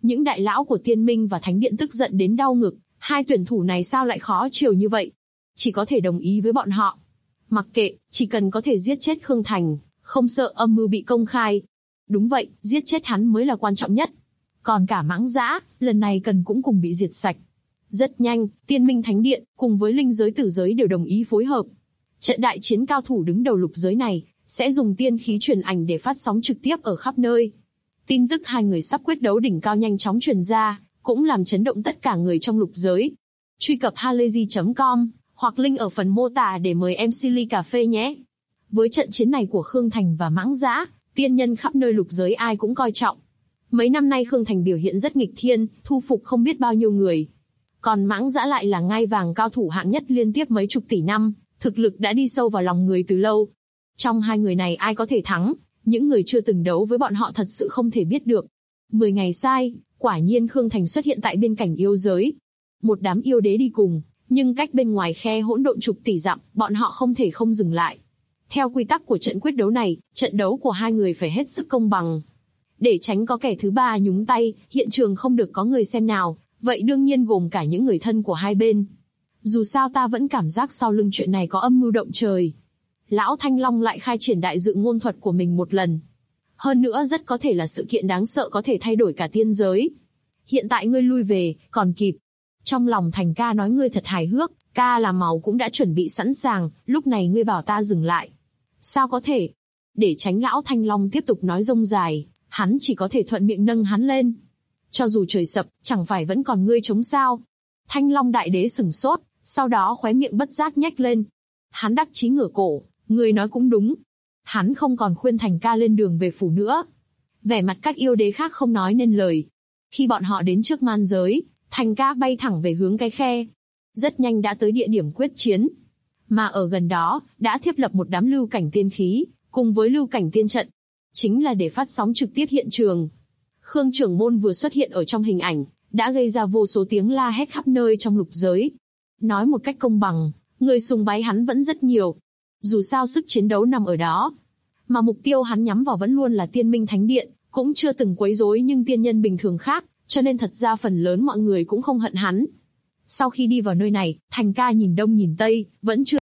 Những đại lão của Tiên Minh và Thánh Điện tức giận đến đau ngực, hai tuyển thủ này sao lại khó chiều như vậy? Chỉ có thể đồng ý với bọn họ. Mặc kệ, chỉ cần có thể giết chết Khương Thành, không sợ âm mưu bị công khai. Đúng vậy, giết chết hắn mới là quan trọng nhất. Còn cả Mãng Dã, lần này cần cũng cùng bị diệt sạch. Rất nhanh, Tiên Minh Thánh Điện, cùng với linh giới tử giới đều đồng ý phối hợp. Trận đại chiến cao thủ đứng đầu lục giới này, sẽ dùng tiên khí truyền ảnh để phát sóng trực tiếp ở khắp nơi. Tin tức hai người sắp quyết đấu đỉnh cao nhanh chóng truyền ra, cũng làm chấn động tất cả người trong lục giới. Truy cập halayzi.com, hoặc link ở phần mô tả để mời MC ly cà phê nhé. Với trận chiến này của Khương Thành và Mãng Dã, tiên nhân khắp nơi lục giới ai cũng coi trọng. Mấy năm nay Khương Thành biểu hiện rất nghịch thiên, thu phục không biết bao nhiêu người. Còn Mãng Dã lại là ngai vàng cao thủ hạng nhất liên tiếp mấy chục tỷ năm, thực lực đã đi sâu vào lòng người từ lâu. Trong hai người này ai có thể thắng, những người chưa từng đấu với bọn họ thật sự không thể biết được. 10 ngày sai, quả nhiên Khương Thành xuất hiện tại biên cảnh yêu giới. Một đám yêu đế đi cùng, nhưng cách bên ngoài khe hỗn độn chục tỷ dặm, bọn họ không thể không dừng lại. Theo quy tắc của trận quyết đấu này, trận đấu của hai người phải hết sức công bằng. Để tránh có kẻ thứ ba nhúng tay, hiện trường không được có người xem nào, vậy đương nhiên gồm cả những người thân của hai bên. Dù sao ta vẫn cảm giác sau lưng chuyện này có âm mưu động trời. Lão Thanh Long lại khai triển đại dự ngôn thuật của mình một lần. Hơn nữa rất có thể là sự kiện đáng sợ có thể thay đổi cả tiên giới. Hiện tại ngươi lui về, còn kịp. Trong lòng Thành ca nói ngươi thật hài hước, ca là màu cũng đã chuẩn bị sẵn sàng, lúc này ngươi bảo ta dừng lại. Sao có thể? Để tránh Lão Thanh Long tiếp tục nói rông dài, hắn chỉ có thể thuận miệng nâng hắn lên. Cho dù trời sập, chẳng phải vẫn còn ngươi chống sao? Thanh Long đại đế sửng sốt, sau đó khóe miệng bất giác nhếch lên. Hắn đắc chí ngửa cổ, ngươi nói cũng đúng. Hắn không còn khuyên Thành ca lên đường về phủ nữa. Vẻ mặt các yêu đế khác không nói nên lời. Khi bọn họ đến trước man giới, Thành ca bay thẳng về hướng cái khe. Rất nhanh đã tới địa điểm quyết chiến. Mà ở gần đó, đã thiết lập một đám lưu cảnh tiên khí, cùng với lưu cảnh tiên trận. Chính là để phát sóng trực tiếp hiện trường. Khương trưởng môn vừa xuất hiện ở trong hình ảnh, đã gây ra vô số tiếng la hét khắp nơi trong lục giới. Nói một cách công bằng, người sùng bái hắn vẫn rất nhiều. Dù sao sức chiến đấu nằm ở đó. Mà mục tiêu hắn nhắm vào vẫn luôn là Tiên Minh Thánh Điện, cũng chưa từng quấy rối nhưng tiên nhân bình thường khác, cho nên thật ra phần lớn mọi người cũng không hận hắn. Sau khi đi vào nơi này, Thành ca nhìn đông nhìn tây, vẫn chưa.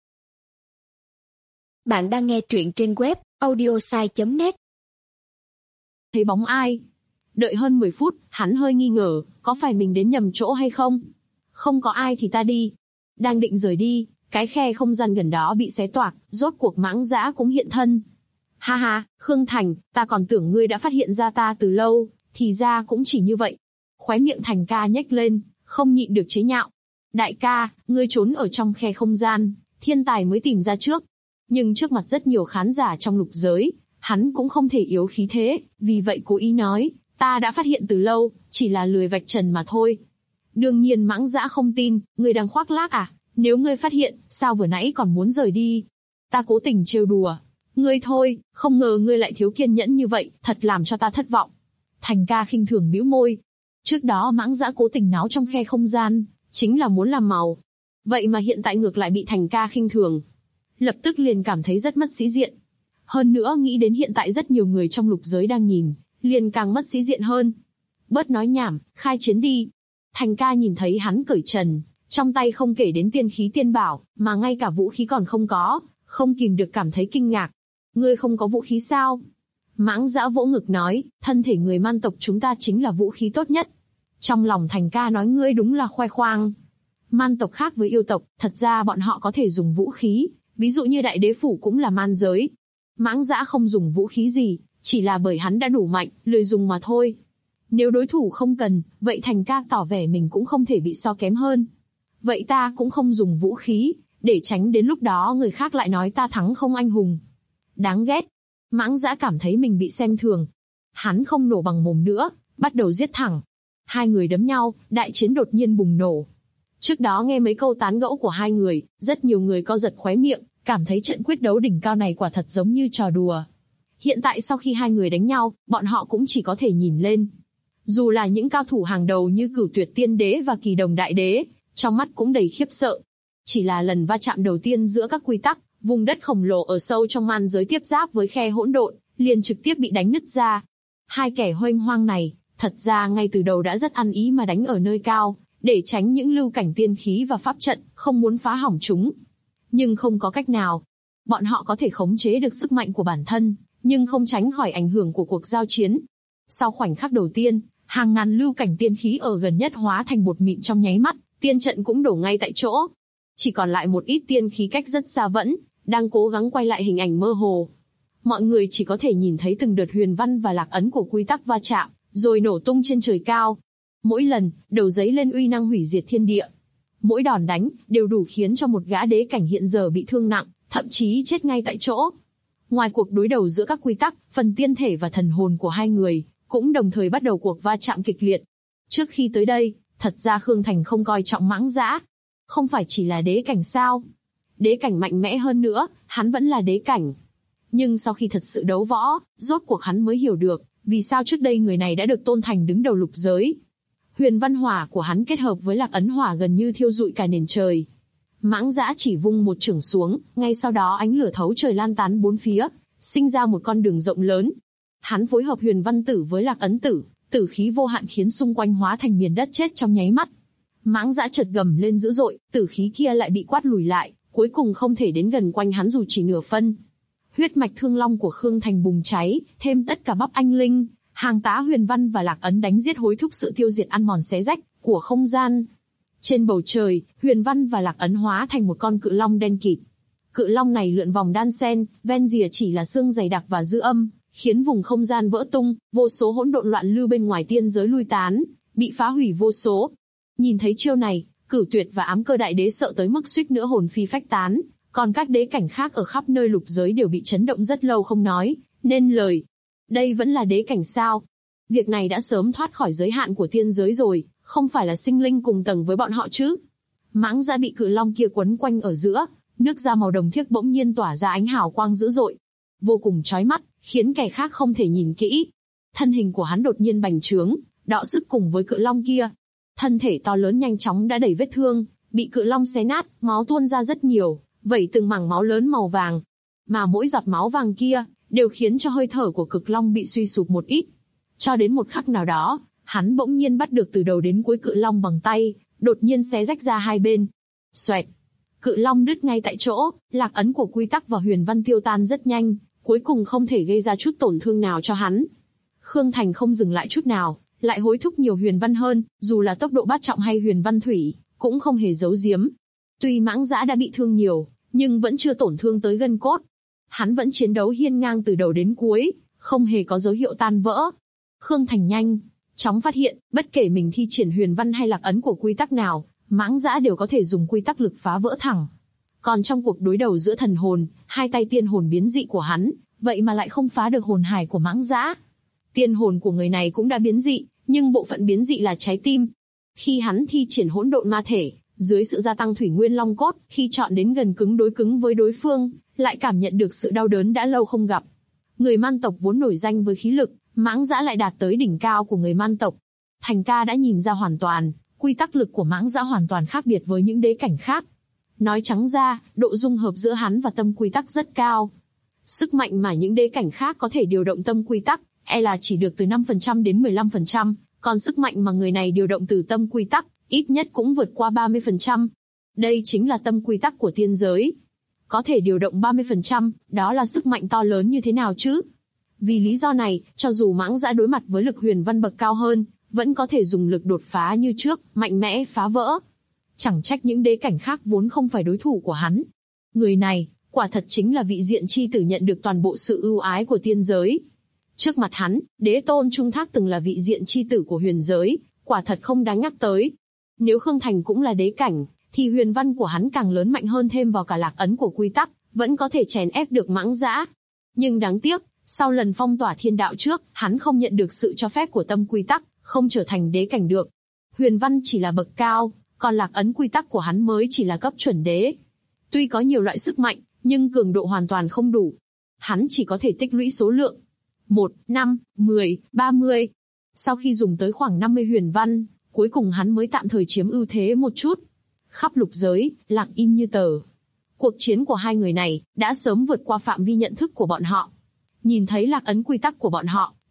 Bạn đang nghe truyện trên web audiosai.net. Thấy bóng ai? Đợi hơn 10 phút, hắn hơi nghi ngờ, có phải mình đến nhầm chỗ hay không? Không có ai thì ta đi. Đang định rời đi, cái khe không gian gần đó bị xé toạc, rốt cuộc Mãng Dã cũng hiện thân. Ha ha, Khương Thành, ta còn tưởng ngươi đã phát hiện ra ta từ lâu, thì ra cũng chỉ như vậy. Khóe miệng Thành ca nhếch lên, không nhịn được chế nhạo. Đại ca, ngươi trốn ở trong khe không gian, thiên tài mới tìm ra trước. Nhưng trước mặt rất nhiều khán giả trong lục giới, hắn cũng không thể yếu khí thế, vì vậy cố ý nói, ta đã phát hiện từ lâu, chỉ là lười vạch trần mà thôi. Đương nhiên Mãng Dã không tin, ngươi đang khoác lác à? Nếu ngươi phát hiện, sao vừa nãy còn muốn rời đi? Ta cố tình trêu đùa. Ngươi thôi, không ngờ ngươi lại thiếu kiên nhẫn như vậy, thật làm cho ta thất vọng. Thành ca khinh thường bĩu môi. Trước đó Mãng Dã cố tình náo trong khe không gian, chính là muốn làm màu. Vậy mà hiện tại ngược lại bị Thành ca khinh thường. Lập tức liền cảm thấy rất mất sĩ diện. Hơn nữa nghĩ đến hiện tại rất nhiều người trong lục giới đang nhìn, liền càng mất sĩ diện hơn. Bớt nói nhảm, khai chiến đi. Thành ca nhìn thấy hắn cởi trần, trong tay không kể đến tiên khí tiên bảo, mà ngay cả vũ khí còn không có, không kìm được cảm thấy kinh ngạc. Ngươi không có vũ khí sao? Mãng Dã vỗ ngực nói, thân thể người man tộc chúng ta chính là vũ khí tốt nhất. Trong lòng Thành ca nói ngươi đúng là khoe khoang. Man tộc khác với yêu tộc, thật ra bọn họ có thể dùng vũ khí, ví dụ như đại đế phủ cũng là man giới. Mãng Dã không dùng vũ khí gì, chỉ là bởi hắn đã đủ mạnh, lười dùng mà thôi. Nếu đối thủ không cần, vậy Thành ca tỏ vẻ mình cũng không thể bị so kém hơn. Vậy ta cũng không dùng vũ khí, để tránh đến lúc đó người khác lại nói ta thắng không anh hùng. Đáng ghét. Mãng Dã cảm thấy mình bị xem thường. Hắn không nổ bằng mồm nữa, bắt đầu giết thẳng. Hai người đấm nhau, đại chiến đột nhiên bùng nổ. Trước đó nghe mấy câu tán gẫu của hai người, rất nhiều người co giật khóe miệng, cảm thấy trận quyết đấu đỉnh cao này quả thật giống như trò đùa. Hiện tại sau khi hai người đánh nhau, bọn họ cũng chỉ có thể nhìn lên. Dù là những cao thủ hàng đầu như Cửu Tuyệt Tiên Đế và Kỳ Đồng Đại Đế, trong mắt cũng đầy khiếp sợ. Chỉ là lần va chạm đầu tiên giữa các quy tắc, vùng đất khổng lồ ở sâu trong man giới tiếp giáp với khe hỗn độn, liền trực tiếp bị đánh nứt ra. Hai kẻ huênh hoang này, Thật ra ngay từ đầu đã rất ăn ý mà đánh ở nơi cao, để tránh những lưu cảnh tiên khí và pháp trận, không muốn phá hỏng chúng. Nhưng không có cách nào. Bọn họ có thể khống chế được sức mạnh của bản thân, nhưng không tránh khỏi ảnh hưởng của cuộc giao chiến. Sau khoảnh khắc đầu tiên, hàng ngàn lưu cảnh tiên khí ở gần nhất hóa thành bột mịn trong nháy mắt, tiên trận cũng đổ ngay tại chỗ. Chỉ còn lại một ít tiên khí cách rất xa vẫn đang cố gắng quay lại hình ảnh mơ hồ. Mọi người chỉ có thể nhìn thấy từng đợt huyền văn và lạc ấn của quy tắc va chạm, rồi nổ tung trên trời cao. Mỗi lần, đầu giấy lên uy năng hủy diệt thiên địa. Mỗi đòn đánh, đều đủ khiến cho một gã đế cảnh hiện giờ bị thương nặng, thậm chí chết ngay tại chỗ. Ngoài cuộc đối đầu giữa các quy tắc, phần tiên thể và thần hồn của hai người, cũng đồng thời bắt đầu cuộc va chạm kịch liệt. Trước khi tới đây, thật ra Khương Thành không coi trọng Mãng Dã. Không phải chỉ là đế cảnh sao? Đế cảnh mạnh mẽ hơn nữa, hắn vẫn là đế cảnh. Nhưng sau khi thật sự đấu võ, rốt cuộc hắn mới hiểu được, vì sao trước đây người này đã được tôn thành đứng đầu lục giới. Huyền văn hỏa của hắn kết hợp với lạc ấn hỏa gần như thiêu rụi cả nền trời. Mãng Dã chỉ vung một chưởng xuống, ngay sau đó ánh lửa thấu trời lan tán bốn phía, sinh ra một con đường rộng lớn. Hắn phối hợp huyền văn tử với lạc ấn tử, tử khí vô hạn khiến xung quanh hóa thành miền đất chết trong nháy mắt. Mãng Dã chợt gầm lên dữ dội, tử khí kia lại bị quát lùi lại, cuối cùng không thể đến gần quanh hắn dù chỉ nửa phân. Huyết mạch thương long của Khương Thành bùng cháy, thêm tất cả bắp anh linh, hàng tá huyền văn và lạc ấn đánh giết hối thúc sự tiêu diệt ăn mòn xé rách của không gian. Trên bầu trời, huyền văn và lạc ấn hóa thành một con cự long đen kịt. Cự long này lượn vòng đan sen, ven rìa chỉ là xương dày đặc và dư âm, khiến vùng không gian vỡ tung, vô số hỗn độn loạn lưu bên ngoài tiên giới lui tán, bị phá hủy vô số. Nhìn thấy chiêu này, Cửu Tuyệt và Ám Cơ Đại Đế sợ tới mức suýt nữa hồn phi phách tán, còn các đế cảnh khác ở khắp nơi lục giới đều bị chấn động rất lâu không nói nên lời. Đây vẫn là đế cảnh sao? Việc này đã sớm thoát khỏi giới hạn của tiên giới rồi, không phải là sinh linh cùng tầng với bọn họ chứ? Mãng Dã bị cự long kia quấn quanh ở giữa, nước da màu đồng thiếc bỗng nhiên tỏa ra ánh hào quang dữ dội, vô cùng chói mắt, khiến kẻ khác không thể nhìn kỹ. Thân hình của hắn đột nhiên bành trướng, đọ sức cùng với cự long kia. Thân thể to lớn nhanh chóng đã đầy vết thương, bị cự long xé nát, máu tuôn ra rất nhiều, vẩy từng mảng máu lớn màu vàng. Mà mỗi giọt máu vàng kia, đều khiến cho hơi thở của cực long bị suy sụp một ít. Cho đến một khắc nào đó, hắn bỗng nhiên bắt được từ đầu đến cuối cự long bằng tay, đột nhiên xé rách ra hai bên. Xoẹt! Cự long đứt ngay tại chỗ, lạc ấn của quy tắc và huyền văn tiêu tan rất nhanh, cuối cùng không thể gây ra chút tổn thương nào cho hắn. Khương Thành không dừng lại chút nào, lại hối thúc nhiều huyền văn hơn, dù là tốc độ bát trọng hay huyền văn thủy, cũng không hề giấu giếm. Tuy Mãng Dã đã bị thương nhiều, nhưng vẫn chưa tổn thương tới gân cốt. Hắn vẫn chiến đấu hiên ngang từ đầu đến cuối, không hề có dấu hiệu tan vỡ. Khương Thành nhanh chóng phát hiện, bất kể mình thi triển huyền văn hay lạc ấn của quy tắc nào, Mãng Dã đều có thể dùng quy tắc lực phá vỡ thẳng. Còn trong cuộc đối đầu giữa thần hồn, hai tay tiên hồn biến dị của hắn, vậy mà lại không phá được hồn hải của Mãng Dã. Tiên hồn của người này cũng đã biến dị, nhưng bộ phận biến dị là trái tim. Khi hắn thi triển hỗn độn ma thể, dưới sự gia tăng thủy nguyên long cốt, khi chọn đến gần cứng với đối phương, lại cảm nhận được sự đau đớn đã lâu không gặp. Người Man tộc vốn nổi danh với khí lực, Mãng Dã lại đạt tới đỉnh cao của người Man tộc. Thành ca đã nhìn ra hoàn toàn, quy tắc lực của Mãng Dã hoàn toàn khác biệt với những đế cảnh khác. Nói trắng ra, độ dung hợp giữa hắn và tâm quy tắc rất cao. Sức mạnh mà những đế cảnh khác có thể điều động tâm quy tắc, là chỉ được từ 5% đến 15%, còn sức mạnh mà người này điều động từ tâm quy tắc, ít nhất cũng vượt qua 30%. Đây chính là tâm quy tắc của tiên giới. Có thể điều động 30%, đó là sức mạnh to lớn như thế nào chứ? Vì lý do này, cho dù Mãng Dã đối mặt với lực huyền văn bậc cao hơn, vẫn có thể dùng lực đột phá như trước, mạnh mẽ phá vỡ. Chẳng trách những đế cảnh khác vốn không phải đối thủ của hắn. Người này, quả thật chính là vị diện chi tử nhận được toàn bộ sự ưu ái của tiên giới. Trước mặt hắn, đế tôn Trung Thác từng là vị diện chi tử của huyền giới, quả thật không đáng nhắc tới. Nếu Khương Thành cũng là đế cảnh, thì huyền văn của hắn càng lớn mạnh hơn, thêm vào cả lạc ấn của quy tắc, vẫn có thể chèn ép được Mãng Dã. Nhưng đáng tiếc, sau lần phong tỏa thiên đạo trước, hắn không nhận được sự cho phép của tâm quy tắc, không trở thành đế cảnh được. Huyền văn chỉ là bậc cao, còn lạc ấn quy tắc của hắn mới chỉ là cấp chuẩn đế. Tuy có nhiều loại sức mạnh, nhưng cường độ hoàn toàn không đủ. Hắn chỉ có thể tích lũy số lượng 1, 5, 10, 30. Sau khi dùng tới khoảng 50 huyền văn, cuối cùng hắn mới tạm thời chiếm ưu thế một chút. Khắp lục giới, lặng im như tờ. Cuộc chiến của hai người này đã sớm vượt qua phạm vi nhận thức của bọn họ. Nhìn thấy lạc ấn quy tắc của bọn họ,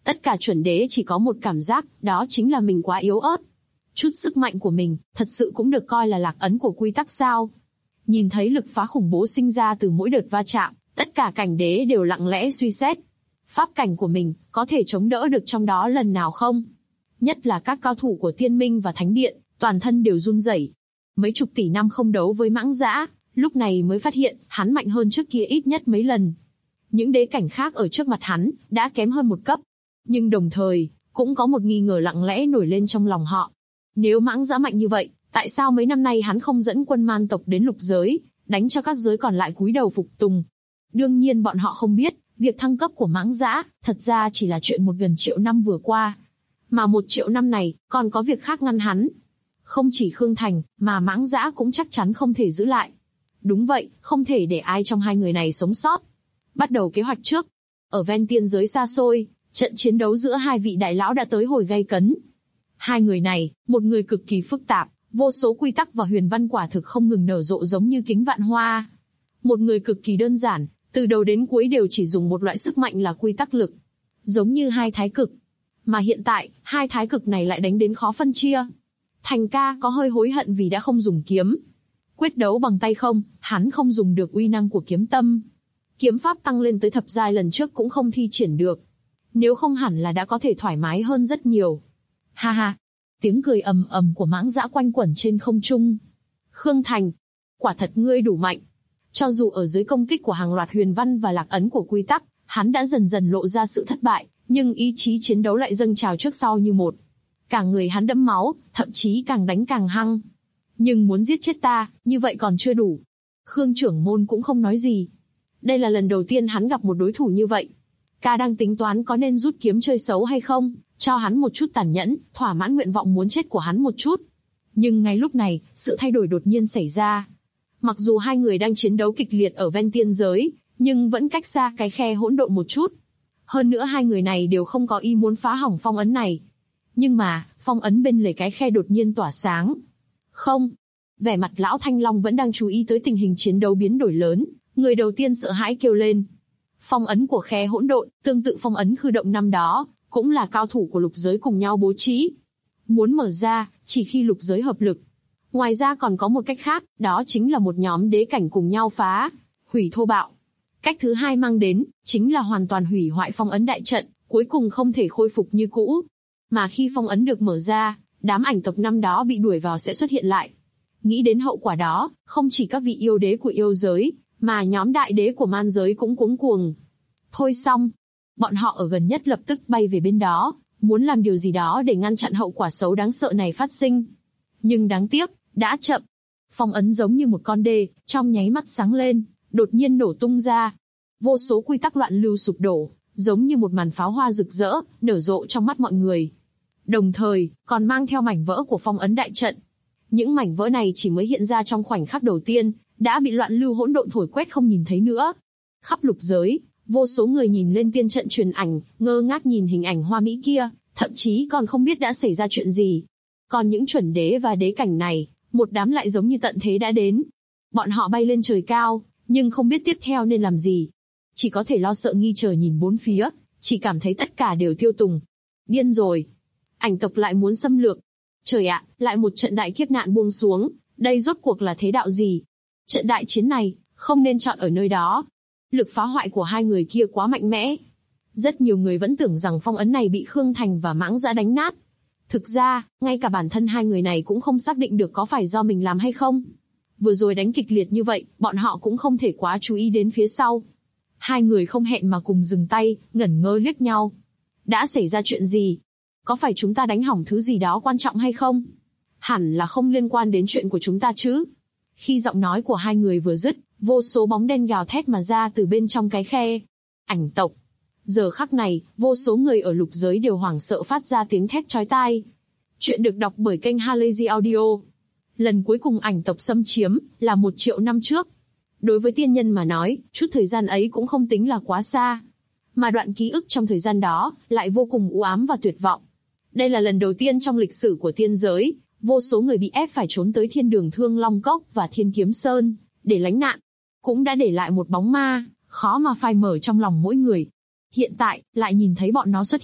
Tất cả chuẩn đế chỉ có một cảm giác, đó chính là mình quá yếu ớt. Chút sức mạnh của mình, thật sự cũng được coi là lạc ấn của quy tắc sao? Nhìn thấy lực phá khủng bố sinh ra từ mỗi đợt va chạm, tất cả cảnh đế đều lặng lẽ suy xét. Pháp cảnh của mình, có thể chống đỡ được trong đó lần nào không? Nhất là các cao thủ của Tiên Minh và Thánh Điện, toàn thân đều run rẩy. Mấy chục tỷ năm không đấu với mãng dã, lúc này mới phát hiện, hắn mạnh hơn trước kia ít nhất mấy lần. Những đế cảnh khác ở trước mặt hắn, đã kém hơn một cấp. Nhưng đồng thời, cũng có một nghi ngờ lặng lẽ nổi lên trong lòng họ. Nếu mãng dã mạnh như vậy, tại sao mấy năm nay hắn không dẫn quân man tộc đến lục giới, đánh cho các giới còn lại cúi đầu phục tùng? Đương nhiên bọn họ không biết, việc thăng cấp của mãng dã, thật ra chỉ là chuyện một gần triệu năm vừa qua. Mà 1 triệu năm này, còn có việc khác ngăn hắn. Không chỉ Khương Thành, mà mãng dã cũng chắc chắn không thể giữ lại. Đúng vậy, không thể để ai trong hai người này sống sót. Bắt đầu kế hoạch trước. Ở ven tiên giới xa xôi, trận chiến đấu giữa hai vị đại lão đã tới hồi gay cấn. Hai người này, một người cực kỳ phức tạp, vô số quy tắc và huyền văn quả thực không ngừng nở rộ giống như kính vạn hoa. Một người cực kỳ đơn giản, từ đầu đến cuối đều chỉ dùng một loại sức mạnh là quy tắc lực. Giống như hai thái cực. Mà hiện tại, hai thái cực này lại đánh đến khó phân chia. Thành ca có hơi hối hận vì đã không dùng kiếm. Quyết đấu bằng tay không, hắn không dùng được uy năng của kiếm tâm. Kiếm pháp tăng lên tới thập giai lần trước cũng không thi triển được. Nếu không hẳn là đã có thể thoải mái hơn rất nhiều. Ha ha. Tiếng cười ầm ầm của mãng dã quanh quẩn trên không trung. Khương Thành, quả thật ngươi đủ mạnh. Cho dù ở dưới công kích của hàng loạt huyền văn và lạc ấn của quy tắc, hắn đã dần dần lộ ra sự thất bại, nhưng ý chí chiến đấu lại dâng trào trước sau như một. Cả người hắn đẫm máu, thậm chí càng đánh càng hăng. Nhưng muốn giết chết ta, như vậy còn chưa đủ. Khương trưởng môn cũng không nói gì. Đây là lần đầu tiên hắn gặp một đối thủ như vậy. Ca đang tính toán có nên rút kiếm chơi xấu hay không, cho hắn một chút tàn nhẫn, thỏa mãn nguyện vọng muốn chết của hắn một chút. Nhưng ngay lúc này, sự thay đổi đột nhiên xảy ra. Mặc dù hai người đang chiến đấu kịch liệt ở ven tiên giới, nhưng vẫn cách xa cái khe hỗn độn một chút. Hơn nữa hai người này đều không có ý muốn phá hỏng phong ấn này. Nhưng mà, phong ấn bên lề cái khe đột nhiên tỏa sáng. Không. Vẻ mặt lão Thanh Long vẫn đang chú ý tới tình hình chiến đấu biến đổi lớn, người đầu tiên sợ hãi kêu lên. Phong ấn của khe hỗn độn, tương tự phong ấn khư động năm đó, cũng là cao thủ của lục giới cùng nhau bố trí. Muốn mở ra, chỉ khi lục giới hợp lực. Ngoài ra còn có một cách khác, đó chính là một nhóm đế cảnh cùng nhau phá, hủy thô bạo. Cách thứ hai mang đến, chính là hoàn toàn hủy hoại phong ấn đại trận, cuối cùng không thể khôi phục như cũ. Mà khi phong ấn được mở ra, đám ảnh tộc năm đó bị đuổi vào sẽ xuất hiện lại. Nghĩ đến hậu quả đó, không chỉ các vị yêu đế của yêu giới, mà nhóm đại đế của man giới cũng cuống cuồng. Thôi xong, bọn họ ở gần nhất lập tức bay về bên đó, muốn làm điều gì đó để ngăn chặn hậu quả xấu đáng sợ này phát sinh. Nhưng đáng tiếc, đã chậm. Phong ấn giống như một con đê, trong nháy mắt sáng lên, đột nhiên nổ tung ra. Vô số quy tắc loạn lưu sụp đổ, giống như một màn pháo hoa rực rỡ, nở rộ trong mắt mọi người. Đồng thời, còn mang theo mảnh vỡ của phong ấn đại trận. Những mảnh vỡ này chỉ mới hiện ra trong khoảnh khắc đầu tiên, đã bị loạn lưu hỗn độn thổi quét không nhìn thấy nữa. Khắp lục giới, vô số người nhìn lên tiên trận truyền ảnh, ngơ ngác nhìn hình ảnh hoa mỹ kia, thậm chí còn không biết đã xảy ra chuyện gì. Còn những chuẩn đế và đế cảnh này, một đám lại giống như tận thế đã đến. Bọn họ bay lên trời cao, nhưng không biết tiếp theo nên làm gì. Chỉ có thể lo sợ nghi chờ nhìn bốn phía, chỉ cảm thấy tất cả đều tiêu tùng. Điên rồi. Ảnh tộc lại muốn xâm lược. Trời ạ, lại một trận đại kiếp nạn buông xuống, đây rốt cuộc là thế đạo gì? Trận đại chiến này, không nên chọn ở nơi đó. Lực phá hoại của hai người kia quá mạnh mẽ. Rất nhiều người vẫn tưởng rằng phong ấn này bị Khương Thành và mãng dã đánh nát. Thực ra, ngay cả bản thân hai người này cũng không xác định được có phải do mình làm hay không. Vừa rồi đánh kịch liệt như vậy, bọn họ cũng không thể quá chú ý đến phía sau. Hai người không hẹn mà cùng dừng tay, ngẩn ngơ liếc nhau. Đã xảy ra chuyện gì? Có phải chúng ta đánh hỏng thứ gì đó quan trọng hay không? Hẳn là không liên quan đến chuyện của chúng ta chứ. Khi giọng nói của hai người vừa dứt, vô số bóng đen gào thét mà ra từ bên trong cái khe. Ảnh tộc. Giờ khắc này, vô số người ở lục giới đều hoảng sợ phát ra tiếng thét chói tai. Chuyện được đọc bởi kênh Halazy Audio. Lần cuối cùng ảnh tộc xâm chiếm, là 1 triệu năm trước. Đối với tiên nhân mà nói, chút thời gian ấy cũng không tính là quá xa. Mà đoạn ký ức trong thời gian đó, lại vô cùng u ám và tuyệt vọng. Đây là lần đầu tiên trong lịch sử của tiên giới, vô số người bị ép phải trốn tới thiên đường Thương Long Cốc và Thiên Kiếm Sơn, để lánh nạn. Cũng đã để lại một bóng ma, khó mà phai mở trong lòng mỗi người. Hiện tại, lại nhìn thấy bọn nó xuất hiện,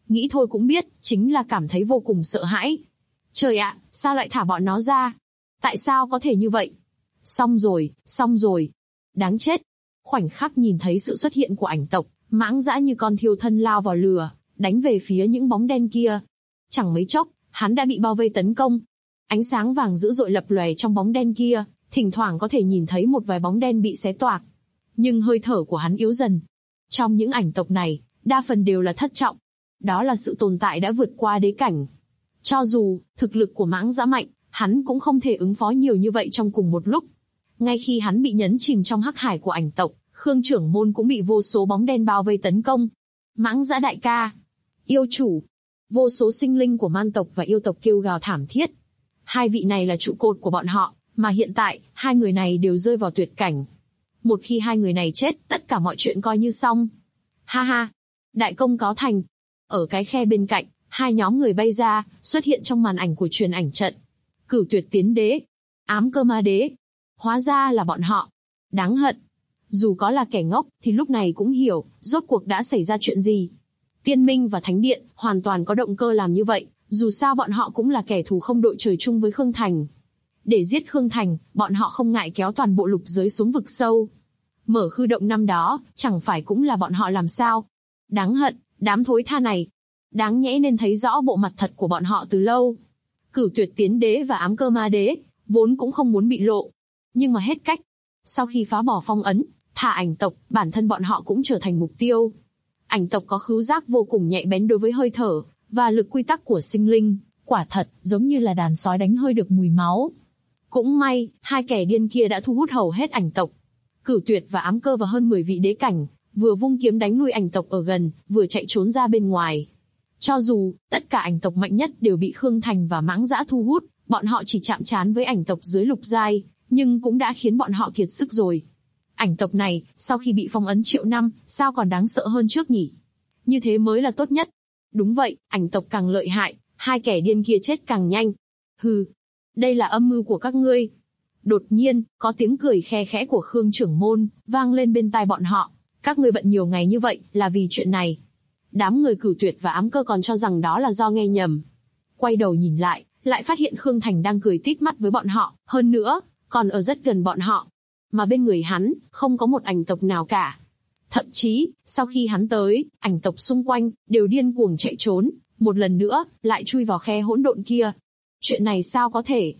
Nghĩ thôi cũng biết, chính là cảm thấy vô cùng sợ hãi. Trời ạ, sao lại thả bọn nó ra? Tại sao có thể như vậy? Xong rồi. Đáng chết. Khoảnh khắc nhìn thấy sự xuất hiện của ảnh tộc, mãng dã như con thiêu thân lao vào lửa, đánh về phía những bóng đen kia. Chẳng mấy chốc, hắn đã bị bao vây tấn công. Ánh sáng vàng dữ dội lập lòe trong bóng đen kia, thỉnh thoảng có thể nhìn thấy một vài bóng đen bị xé toạc. Nhưng hơi thở của hắn yếu dần. Trong những ảnh tộc này, đa phần đều là thất trọng. Đó là sự tồn tại đã vượt qua đế cảnh. Cho dù thực lực của mãng dã mạnh, hắn cũng không thể ứng phó nhiều như vậy trong cùng một lúc. Ngay khi hắn bị nhấn chìm trong hắc hải của ảnh tộc, Khương trưởng môn cũng bị vô số bóng đen bao vây tấn công. Mãng dã đại ca, yêu chủ, vô số sinh linh của man tộc và yêu tộc kêu gào thảm thiết. Hai vị này là trụ cột của bọn họ, mà hiện tại, hai người này đều rơi vào tuyệt cảnh. Một khi hai người này chết, tất cả mọi chuyện coi như xong. Ha ha, đại công cáo thành. Ở cái khe bên cạnh, hai nhóm người bay ra, xuất hiện trong màn ảnh của truyền ảnh trận. Cửu Tuyệt Tiến Đế, Ám Cơ Ma Đế. Hóa ra là bọn họ. Đáng hận. Dù có là kẻ ngốc, thì lúc này cũng hiểu, rốt cuộc đã xảy ra chuyện gì. Tiên Minh và Thánh Điện, hoàn toàn có động cơ làm như vậy, dù sao bọn họ cũng là kẻ thù không đội trời chung với Khương Thành. Để giết Khương Thành, bọn họ không ngại kéo toàn bộ lục giới xuống vực sâu. Mở khư động năm đó, chẳng phải cũng là bọn họ làm sao. Đáng hận, đám thối tha này. Đáng nhẽ nên thấy rõ bộ mặt thật của bọn họ từ lâu. Cửu Tuyệt Tiến Đế và Ám Cơ Ma Đế, vốn cũng không muốn bị lộ. Nhưng mà hết cách. Sau khi phá bỏ phong ấn, thả ảnh tộc, bản thân bọn họ cũng trở thành mục tiêu. Ảnh tộc có khứu giác vô cùng nhạy bén đối với hơi thở, và lực quy tắc của sinh linh, quả thật, giống như là đàn sói đánh hơi được mùi máu. Cũng may, hai kẻ điên kia đã thu hút hầu hết ảnh tộc. Cửu Tuyệt và Ám Cơ và hơn 10 vị đế cảnh, vừa vung kiếm đánh lui ảnh tộc ở gần, vừa chạy trốn ra bên ngoài. Cho dù, tất cả ảnh tộc mạnh nhất đều bị Khương Thành và mãng dã thu hút, bọn họ chỉ chạm trán với ảnh tộc dưới lục giai, nhưng cũng đã khiến bọn họ kiệt sức rồi. Ảnh tộc này, sau khi bị phong ấn triệu năm, sao còn đáng sợ hơn trước nhỉ? Như thế mới là tốt nhất. Đúng vậy, ảnh tộc càng lợi hại, hai kẻ điên kia chết càng nhanh. Hừ, đây là âm mưu của các ngươi. Đột nhiên, có tiếng cười khe khẽ của Khương trưởng môn, vang lên bên tai bọn họ. Các ngươi bận nhiều ngày như vậy, là vì chuyện này. Đám người Cửu Tuyệt và Ám Cơ còn cho rằng đó là do nghe nhầm. Quay đầu nhìn lại, lại phát hiện Khương Thành đang cười tít mắt với bọn họ, hơn nữa, còn ở rất gần bọn họ. Mà bên người hắn, không có một ảnh tộc nào cả. Thậm chí, sau khi hắn tới, ảnh tộc xung quanh, đều điên cuồng chạy trốn, một lần nữa, lại chui vào khe hỗn độn kia. Chuyện này sao có thể?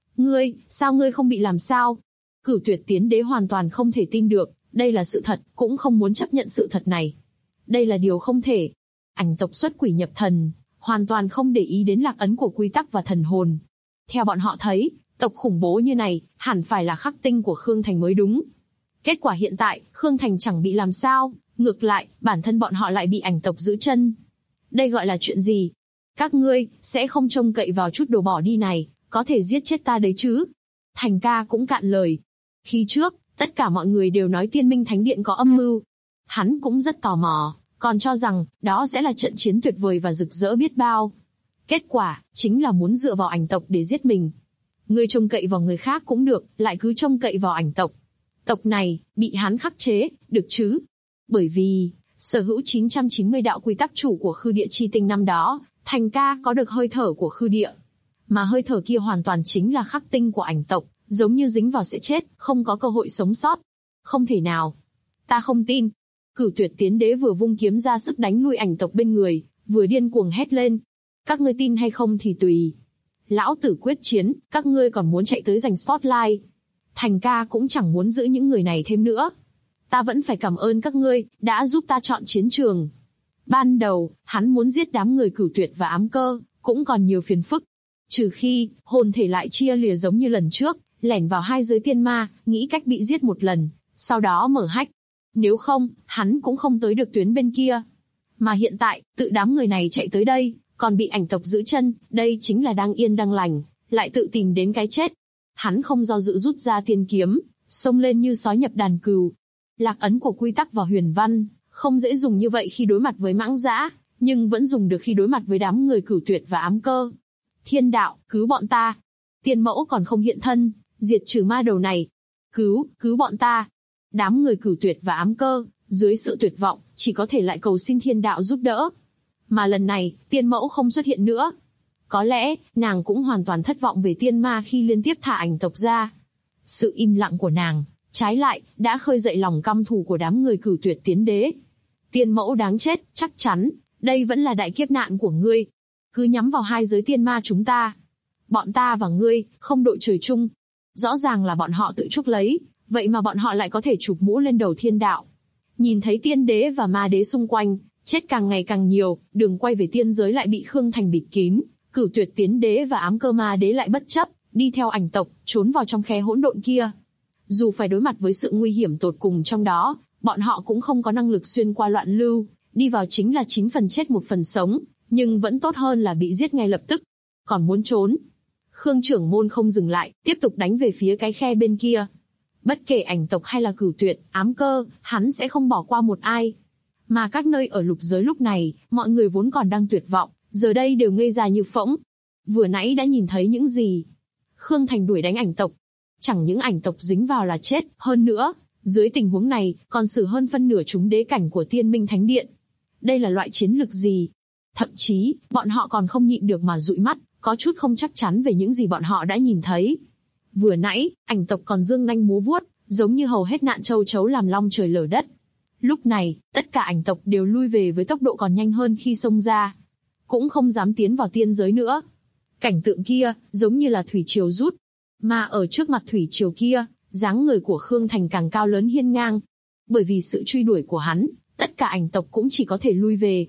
Sao ngươi không bị làm sao? Cửu Tuyệt Tiến Đế hoàn toàn không thể tin được, đây là sự thật, cũng không muốn chấp nhận sự thật này. Đây là điều không thể. Ảnh tộc xuất quỷ nhập thần, hoàn toàn không để ý đến lạc ấn của quy tắc và thần hồn. Theo bọn họ thấy, tộc khủng bố như này, hẳn phải là khắc tinh của Khương Thành mới đúng. Kết quả hiện tại, Khương Thành chẳng bị làm sao, ngược lại, bản thân bọn họ lại bị ảnh tộc giữ chân. Đây gọi là chuyện gì? Các ngươi, sẽ không trông cậy vào chút đồ bỏ đi này, có thể giết chết ta đấy chứ? Thành ca cũng cạn lời. Khi trước, tất cả mọi người đều nói Tiên Minh Thánh Điện có âm mưu. Hắn cũng rất tò mò, còn cho rằng, đó sẽ là trận chiến tuyệt vời và rực rỡ biết bao. Kết quả, chính là muốn dựa vào ảnh tộc để giết mình. Ngươi trông cậy vào người khác cũng được, lại cứ trông cậy vào ảnh tộc. Tộc này, bị hắn khắc chế, được chứ? Bởi vì, sở hữu 990 đạo quy tắc chủ của khư địa chi tinh năm đó, Thành ca có được hơi thở của khư địa. Mà hơi thở kia hoàn toàn chính là khắc tinh của ảnh tộc, giống như dính vào sẽ chết, không có cơ hội sống sót. Không thể nào. Ta không tin. Cửu Tuyệt Tiến Đế vừa vung kiếm ra sức đánh lui ảnh tộc bên người, vừa điên cuồng hét lên. Các ngươi tin hay không thì tùy. Lão tử quyết chiến, các ngươi còn muốn chạy tới giành spotlight. Thành ca cũng chẳng muốn giữ những người này thêm nữa. Ta vẫn phải cảm ơn các ngươi, đã giúp ta chọn chiến trường. Ban đầu, hắn muốn giết đám người Cửu Tuyệt và Ám Cơ, cũng còn nhiều phiền phức. Trừ khi, hồn thể lại chia lìa giống như lần trước, lẻn vào hai giới tiên ma, nghĩ cách bị giết một lần, sau đó mở hách. Nếu không, hắn cũng không tới được tuyến bên kia. Mà hiện tại, tự đám người này chạy tới đây, còn bị ảnh tộc giữ chân, đây chính là đang yên đang lành, lại tự tìm đến cái chết. Hắn không do dự rút ra tiên kiếm, xông lên như sói nhập đàn cừu. Lạc ấn của quy tắc và huyền văn, không dễ dùng như vậy khi đối mặt với mãng dã, nhưng vẫn dùng được khi đối mặt với đám người Cửu Tuyệt và Ám Cơ. Thiên đạo, cứu bọn ta. Tiên mẫu còn không hiện thân, diệt trừ ma đầu này. Cứu bọn ta. Đám người Cửu Tuyệt và Ám Cơ, dưới sự tuyệt vọng, chỉ có thể lại cầu xin thiên đạo giúp đỡ. Mà lần này, tiên mẫu không xuất hiện nữa. Có lẽ, nàng cũng hoàn toàn thất vọng về tiên ma khi liên tiếp thả ảnh tộc ra. Sự im lặng của nàng, trái lại, đã khơi dậy lòng căm thù của đám người Cửu Tuyệt Tiến Đế. Tiên mẫu đáng chết, chắc chắn, đây vẫn là đại kiếp nạn của ngươi. Cứ nhắm vào hai giới tiên ma chúng ta. Bọn ta và ngươi, không đội trời chung. Rõ ràng là bọn họ tự chuốc lấy, vậy mà bọn họ lại có thể chụp mũ lên đầu thiên đạo. Nhìn thấy tiên đế và ma đế xung quanh, chết càng ngày càng nhiều, đường quay về tiên giới lại bị Khương Thành bịt kín. Cửu Tuyệt Tiến Đế và Ám Cơ Ma Đế lại bất chấp, đi theo ảnh tộc, trốn vào trong khe hỗn độn kia. Dù phải đối mặt với sự nguy hiểm tột cùng trong đó, bọn họ cũng không có năng lực xuyên qua loạn lưu, đi vào chính là 9 phần chết 1 phần sống, nhưng vẫn tốt hơn là bị giết ngay lập tức. Còn muốn trốn, Khương trưởng môn không dừng lại, tiếp tục đánh về phía cái khe bên kia. Bất kể ảnh tộc hay là Cửu Tuyệt, Ám Cơ, hắn sẽ không bỏ qua một ai. Mà các nơi ở lục giới lúc này, mọi người vốn còn đang tuyệt vọng, giờ đây đều ngây ra như phỗng. Vừa nãy đã nhìn thấy những gì? Khương Thành đuổi đánh ảnh tộc. Chẳng những ảnh tộc dính vào là chết, hơn nữa, dưới tình huống này, còn xử hơn phân nửa chúng đế cảnh của Tiên Minh Thánh Điện. Đây là loại chiến lực gì? Thậm chí, bọn họ còn không nhịn được mà dụi mắt, có chút không chắc chắn về những gì bọn họ đã nhìn thấy. Vừa nãy, ảnh tộc còn dương nanh múa vuốt, giống như hầu hết nạn châu chấu làm long trời lở đất. Lúc này, tất cả ảnh tộc đều lui về với tốc độ còn nhanh hơn khi xông ra. Cũng không dám tiến vào tiên giới nữa. Cảnh tượng kia, giống như là thủy triều rút. Mà ở trước mặt thủy triều kia, dáng người của Khương Thành càng cao lớn hiên ngang. Bởi vì sự truy đuổi của hắn, tất cả ảnh tộc cũng chỉ có thể lui về.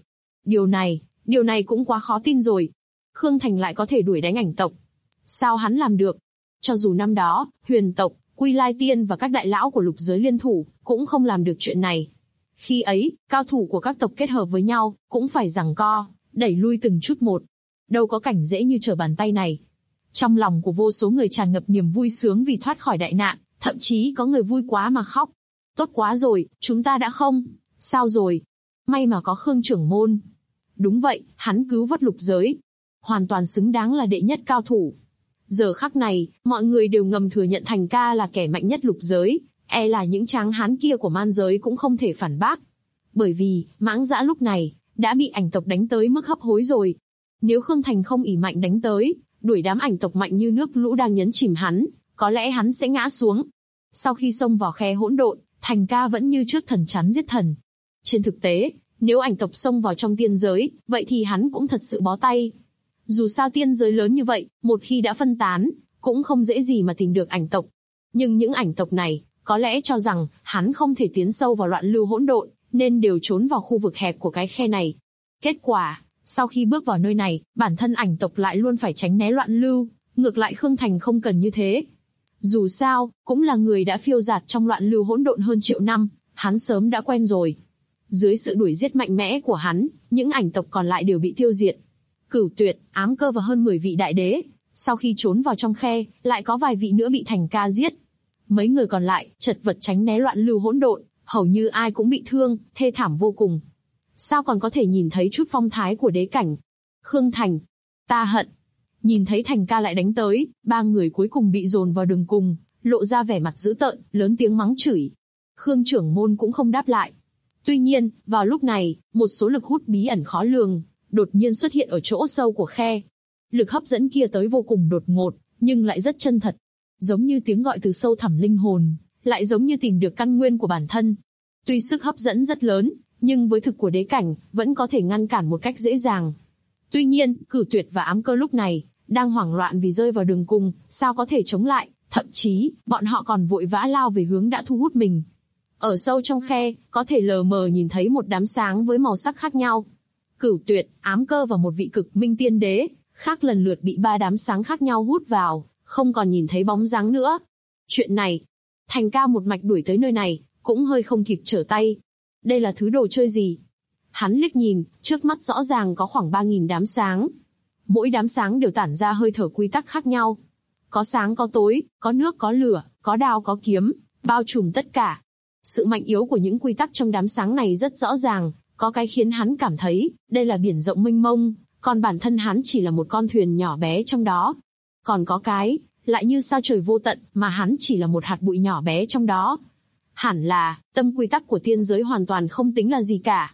Điều này cũng quá khó tin rồi. Khương Thành lại có thể đuổi đánh ảnh tộc. Sao hắn làm được? Cho dù năm đó, Huyền tộc, Quy Lai Tiên và các đại lão của lục giới liên thủ, cũng không làm được chuyện này. Khi ấy, cao thủ của các tộc kết hợp với nhau, cũng phải giằng co, đẩy lui từng chút một. Đâu có cảnh dễ như trở bàn tay này. Trong lòng của vô số người tràn ngập niềm vui sướng vì thoát khỏi đại nạn, thậm chí có người vui quá mà khóc. Tốt quá rồi, chúng ta đã không. Sao rồi? May mà có Khương trưởng môn. Đúng vậy, hắn cứu vớt lục giới. Hoàn toàn xứng đáng là đệ nhất cao thủ. Giờ khắc này, mọi người đều ngầm thừa nhận Thành ca là kẻ mạnh nhất lục giới, e là những tráng hán kia của man giới cũng không thể phản bác. Bởi vì, Mãng Dã lúc này, đã bị ảnh tộc đánh tới mức hấp hối rồi. Nếu Khương Thành không ỷ mạnh đánh tới, đuổi đám ảnh tộc mạnh như nước lũ đang nhấn chìm hắn, có lẽ hắn sẽ ngã xuống. Sau khi xông vào khe hỗn độn, Thành ca vẫn như trước thần chắn giết thần. Trên thực tế, nếu ảnh tộc xông vào trong tiên giới, vậy thì hắn cũng thật sự bó tay. Dù sao tiên giới lớn như vậy, một khi đã phân tán, cũng không dễ gì mà tìm được ảnh tộc. Nhưng những ảnh tộc này, có lẽ cho rằng, hắn không thể tiến sâu vào loạn lưu hỗn độn, nên đều trốn vào khu vực hẹp của cái khe này. Kết quả, sau khi bước vào nơi này, bản thân ảnh tộc lại luôn phải tránh né loạn lưu, ngược lại Khương Thành không cần như thế. Dù sao, cũng là người đã phiêu dạt trong loạn lưu hỗn độn hơn triệu năm, hắn sớm đã quen rồi. Dưới sự đuổi giết mạnh mẽ của hắn, những ảnh tộc còn lại đều bị tiêu diệt. Cửu Tuyệt, Ám Cơ và hơn 10 vị đại đế, sau khi trốn vào trong khe, lại có vài vị nữa bị Thành ca giết. Mấy người còn lại, chật vật tránh né loạn lưu hỗn độn, hầu như ai cũng bị thương, thê thảm vô cùng. Sao còn có thể nhìn thấy chút phong thái của đế cảnh? Khương Thành, ta hận. Nhìn thấy Thành ca lại đánh tới, ba người cuối cùng bị dồn vào đường cùng, lộ ra vẻ mặt dữ tợn, lớn tiếng mắng chửi. Khương trưởng môn cũng không đáp lại. Tuy nhiên, vào lúc này, một số lực hút bí ẩn khó lường, đột nhiên xuất hiện ở chỗ sâu của khe. Lực hấp dẫn kia tới vô cùng đột ngột, nhưng lại rất chân thật. Giống như tiếng gọi từ sâu thẳm linh hồn, lại giống như tìm được căn nguyên của bản thân. Tuy sức hấp dẫn rất lớn, nhưng với thực của đế cảnh, vẫn có thể ngăn cản một cách dễ dàng. Tuy nhiên, Cửu Tuyệt và Ám Cơ lúc này, đang hoảng loạn vì rơi vào đường cùng, sao có thể chống lại, thậm chí, bọn họ còn vội vã lao về hướng đã thu hút mình. Ở sâu trong khe, có thể lờ mờ nhìn thấy một đám sáng với màu sắc khác nhau. Cửu Tuyệt, Ám Cơ và một vị cực minh tiên đế, khác lần lượt bị ba đám sáng khác nhau hút vào, không còn nhìn thấy bóng dáng nữa. Chuyện này, Thành ca một mạch đuổi tới nơi này, cũng hơi không kịp trở tay. Đây là thứ đồ chơi gì? Hắn liếc nhìn, trước mắt rõ ràng có khoảng 3.000 đám sáng. Mỗi đám sáng đều tản ra hơi thở quy tắc khác nhau. Có sáng có tối, có nước có lửa, có đao có kiếm, bao trùm tất cả. Sự mạnh yếu của những quy tắc trong đám sáng này rất rõ ràng, có cái khiến hắn cảm thấy, đây là biển rộng mênh mông, còn bản thân hắn chỉ là một con thuyền nhỏ bé trong đó. Còn có cái, lại như sao trời vô tận, mà hắn chỉ là một hạt bụi nhỏ bé trong đó. Hẳn là, tâm quy tắc của tiên giới hoàn toàn không tính là gì cả.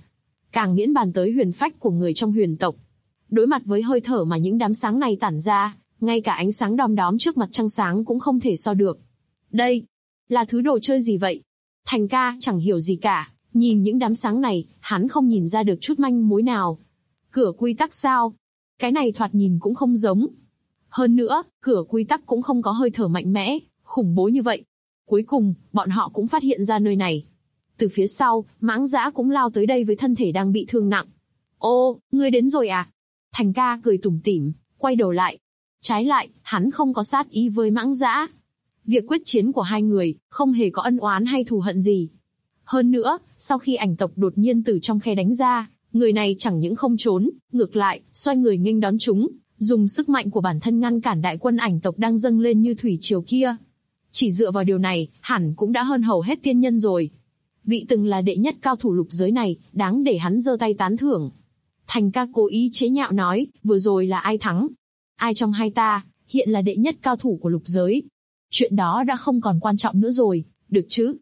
càng miễn bàn tới huyền phách của người trong huyền tộc. Đối mặt với hơi thở mà những đám sáng này tản ra, ngay cả ánh sáng đom đóm trước mặt trăng sáng cũng không thể so được. Đây là thứ đồ chơi gì vậy? Thành ca chẳng hiểu gì cả, nhìn những đám sáng này, hắn không nhìn ra được chút manh mối nào. Cửa quy tắc sao? Cái này thoạt nhìn cũng không giống. Hơn nữa, cửa quy tắc cũng không có hơi thở mạnh mẽ, khủng bố như vậy. Cuối cùng, bọn họ cũng phát hiện ra nơi này. Từ phía sau, Mãng Dã cũng lao tới đây với thân thể đang bị thương nặng. Ô, ngươi đến rồi à? Thành ca cười tủm tỉm, quay đầu lại. Trái lại, hắn không có sát ý với Mãng Dã. Việc quyết chiến của hai người, không hề có ân oán hay thù hận gì. Hơn nữa, sau khi ảnh tộc đột nhiên từ trong khe đánh ra, người này chẳng những không trốn, ngược lại, xoay người nghênh đón chúng, dùng sức mạnh của bản thân ngăn cản đại quân ảnh tộc đang dâng lên như thủy triều kia. Chỉ dựa vào điều này, hẳn cũng đã hơn hầu hết tiên nhân rồi. Vị từng là đệ nhất cao thủ lục giới này, đáng để hắn giơ tay tán thưởng. Thành ca cố ý chế nhạo nói, vừa rồi là ai thắng? Ai trong hai ta, hiện là đệ nhất cao thủ của lục giới? Chuyện đó đã không còn quan trọng nữa rồi, được chứ?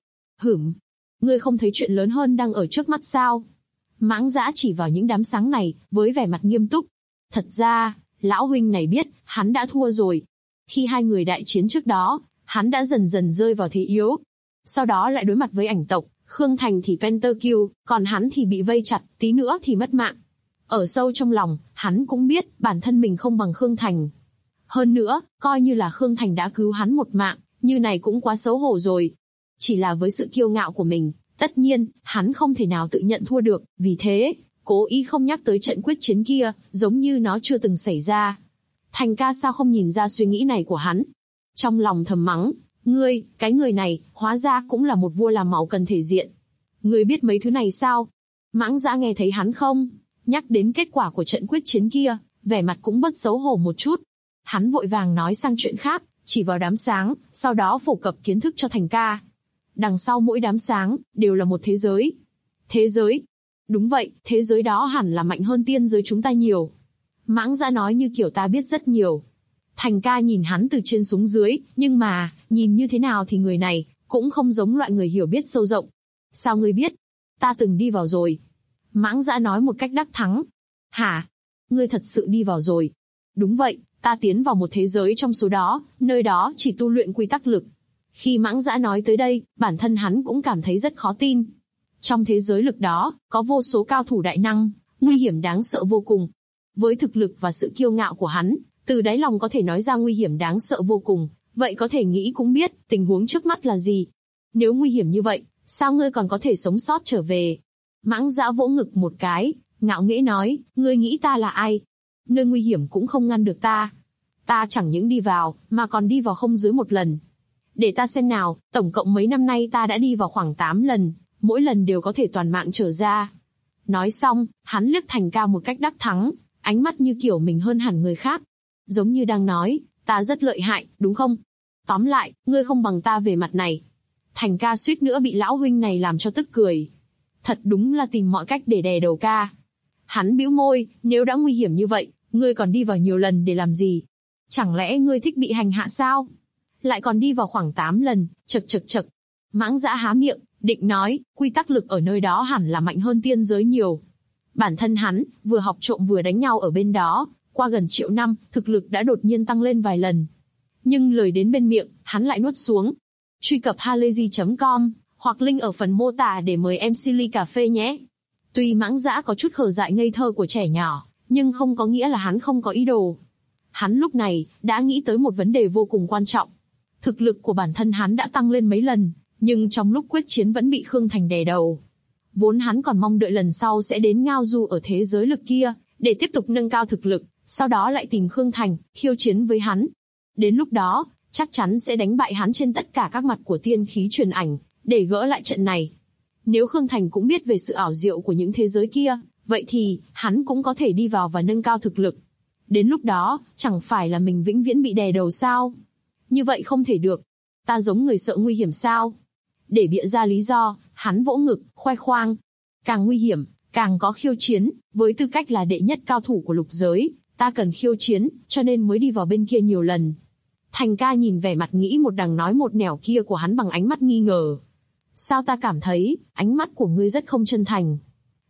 Ngươi không thấy chuyện lớn hơn đang ở trước mắt sao? Mãng Dã chỉ vào những đám sáng này, với vẻ mặt nghiêm túc. Thật ra, lão huynh này biết, hắn đã thua rồi. Khi hai người đại chiến trước đó, hắn đã dần dần rơi vào thế yếu. Sau đó lại đối mặt với ảnh tộc, Khương Thành thì pentakill, còn hắn thì bị vây chặt, tí nữa thì mất mạng. Ở sâu trong lòng, hắn cũng biết, bản thân mình không bằng Khương Thành. Hơn nữa, coi như là Khương Thành đã cứu hắn một mạng, như này cũng quá xấu hổ rồi. Chỉ là với sự kiêu ngạo của mình, tất nhiên, hắn không thể nào tự nhận thua được, vì thế, cố ý không nhắc tới trận quyết chiến kia, giống như nó chưa từng xảy ra. Thành ca sao không nhìn ra suy nghĩ này của hắn? Trong lòng thầm mắng, ngươi, cái người này, hóa ra cũng là một vua làm máu cần thể diện. Ngươi biết mấy thứ này sao? Mãng Dã nghe thấy hắn không? Nhắc đến kết quả của trận quyết chiến kia, vẻ mặt cũng bất xấu hổ một chút. Hắn vội vàng nói sang chuyện khác, chỉ vào đám sáng, sau đó phổ cập kiến thức cho Thành ca. Đằng sau mỗi đám sáng, đều là một thế giới. Thế giới? Đúng vậy, thế giới đó hẳn là mạnh hơn tiên giới chúng ta nhiều. Mãng Dã nói như kiểu ta biết rất nhiều. Thành ca nhìn hắn từ trên xuống dưới, nhưng mà, nhìn như thế nào thì người này, cũng không giống loại người hiểu biết sâu rộng. Sao ngươi biết? Ta từng đi vào rồi. Mãng Dã nói một cách đắc thắng. Hả? Ngươi thật sự đi vào rồi? Đúng vậy, ta tiến vào một thế giới trong số đó, nơi đó chỉ tu luyện quy tắc lực. Khi Mãng Dã nói tới đây, bản thân hắn cũng cảm thấy rất khó tin. Trong thế giới lực đó, có vô số cao thủ đại năng, nguy hiểm đáng sợ vô cùng. Với thực lực và sự kiêu ngạo của hắn, từ đáy lòng có thể nói ra nguy hiểm đáng sợ vô cùng, vậy có thể nghĩ cũng biết, tình huống trước mắt là gì. Nếu nguy hiểm như vậy, sao ngươi còn có thể sống sót trở về? Mãng Dã vỗ ngực một cái, ngạo nghễ nói, ngươi nghĩ ta là ai? Nơi nguy hiểm cũng không ngăn được ta. Ta chẳng những đi vào, mà còn đi vào không dưới một lần. Để ta xem nào, tổng cộng mấy năm nay ta đã đi vào khoảng 8 lần, mỗi lần đều có thể toàn mạng trở ra. Nói xong, hắn liếc Thành ca một cách đắc thắng, ánh mắt như kiểu mình hơn hẳn người khác. Giống như đang nói, ta rất lợi hại, đúng không? Tóm lại, ngươi không bằng ta về mặt này. Thành ca suýt nữa bị lão huynh này làm cho tức cười. Thật đúng là tìm mọi cách để đè đầu ca. Hắn bĩu môi, nếu đã nguy hiểm như vậy, ngươi còn đi vào nhiều lần để làm gì? Chẳng lẽ ngươi thích bị hành hạ sao? Lại còn đi vào khoảng 8 lần, chậc. Mãng Dã há miệng, định nói, quy tắc lực ở nơi đó hẳn là mạnh hơn tiên giới nhiều. Bản thân hắn, vừa học trộm vừa đánh nhau ở bên đó, qua gần triệu năm, thực lực đã đột nhiên tăng lên vài lần. Nhưng lời đến bên miệng, hắn lại nuốt xuống. Truy cập halayzi.com, hoặc link ở phần mô tả để mời em Silly cà phê nhé. Tuy Mãng Dã có chút khờ dại ngây thơ của trẻ nhỏ, nhưng không có nghĩa là hắn không có ý đồ. Hắn lúc này, đã nghĩ tới một vấn đề vô cùng quan trọng. Thực lực của bản thân hắn đã tăng lên mấy lần, nhưng trong lúc quyết chiến vẫn bị Khương Thành đè đầu. Vốn hắn còn mong đợi lần sau sẽ đến ngao du ở thế giới lực kia, để tiếp tục nâng cao thực lực, sau đó lại tìm Khương Thành, khiêu chiến với hắn. Đến lúc đó, chắc chắn sẽ đánh bại hắn trên tất cả các mặt của tiên khí truyền ảnh, để gỡ lại trận này. Nếu Khương Thành cũng biết về sự ảo diệu của những thế giới kia, vậy thì, hắn cũng có thể đi vào và nâng cao thực lực. Đến lúc đó, chẳng phải là mình vĩnh viễn bị đè đầu sao? Như vậy không thể được. Ta giống người sợ nguy hiểm sao? Để bịa ra lý do, hắn vỗ ngực, khoe khoang. Càng nguy hiểm, càng có khiêu chiến, với tư cách là đệ nhất cao thủ của lục giới, ta cần khiêu chiến, cho nên mới đi vào bên kia nhiều lần. Thành ca nhìn vẻ mặt nghĩ một đằng nói một nẻo kia của hắn bằng ánh mắt nghi ngờ. Sao ta cảm thấy, ánh mắt của ngươi rất không chân thành.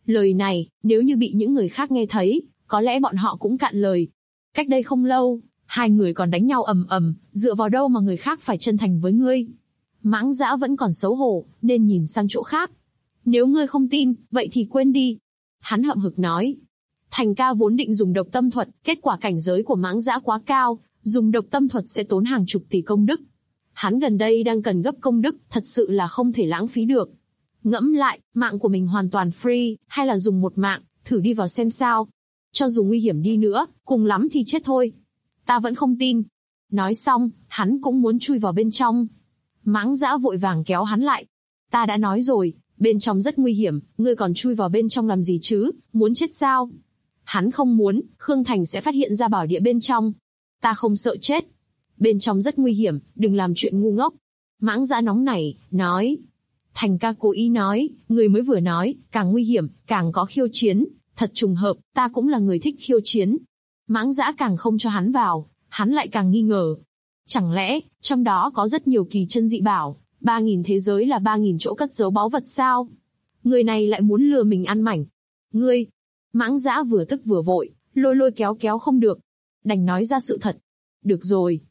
Lời này, nếu như bị những người khác nghe thấy, có lẽ bọn họ cũng cạn lời. Cách đây không lâu, hai người còn đánh nhau ầm ầm, dựa vào đâu mà người khác phải chân thành với ngươi? Mãng Dã vẫn còn xấu hổ, nên nhìn sang chỗ khác. Nếu ngươi không tin, vậy thì quên đi. Hắn hậm hực nói. Thành ca vốn định dùng độc tâm thuật, kết quả cảnh giới của Mãng Dã quá cao, dùng độc tâm thuật sẽ tốn hàng chục tỷ công đức. Hắn gần đây đang cần gấp công đức, thật sự là không thể lãng phí được. Ngẫm lại, mạng của mình hoàn toàn free, hay là dùng một mạng, thử đi vào xem sao. Cho dù nguy hiểm đi nữa, cùng lắm thì chết thôi. Ta vẫn không tin. Nói xong, hắn cũng muốn chui vào bên trong. Mãng Dã vội vàng kéo hắn lại. Ta đã nói rồi, bên trong rất nguy hiểm, ngươi còn chui vào bên trong làm gì chứ, muốn chết sao? Hắn không muốn, Khương Thành sẽ phát hiện ra bảo địa bên trong. Ta không sợ chết. Bên trong rất nguy hiểm, đừng làm chuyện ngu ngốc. Mãng Dã nóng nảy, nói. Thành ca cố ý nói, người mới vừa nói, càng nguy hiểm, càng có khiêu chiến. Thật trùng hợp, ta cũng là người thích khiêu chiến. Mãng Dã càng không cho hắn vào, hắn lại càng nghi ngờ. Chẳng lẽ, trong đó có rất nhiều kỳ chân dị bảo, 3.000 thế giới là 3.000 chỗ cất giấu báu vật sao? Người này lại muốn lừa mình ăn mảnh. Ngươi! Mãng Dã vừa tức vừa vội, lôi kéo kéo không được. Đành nói ra sự thật. Được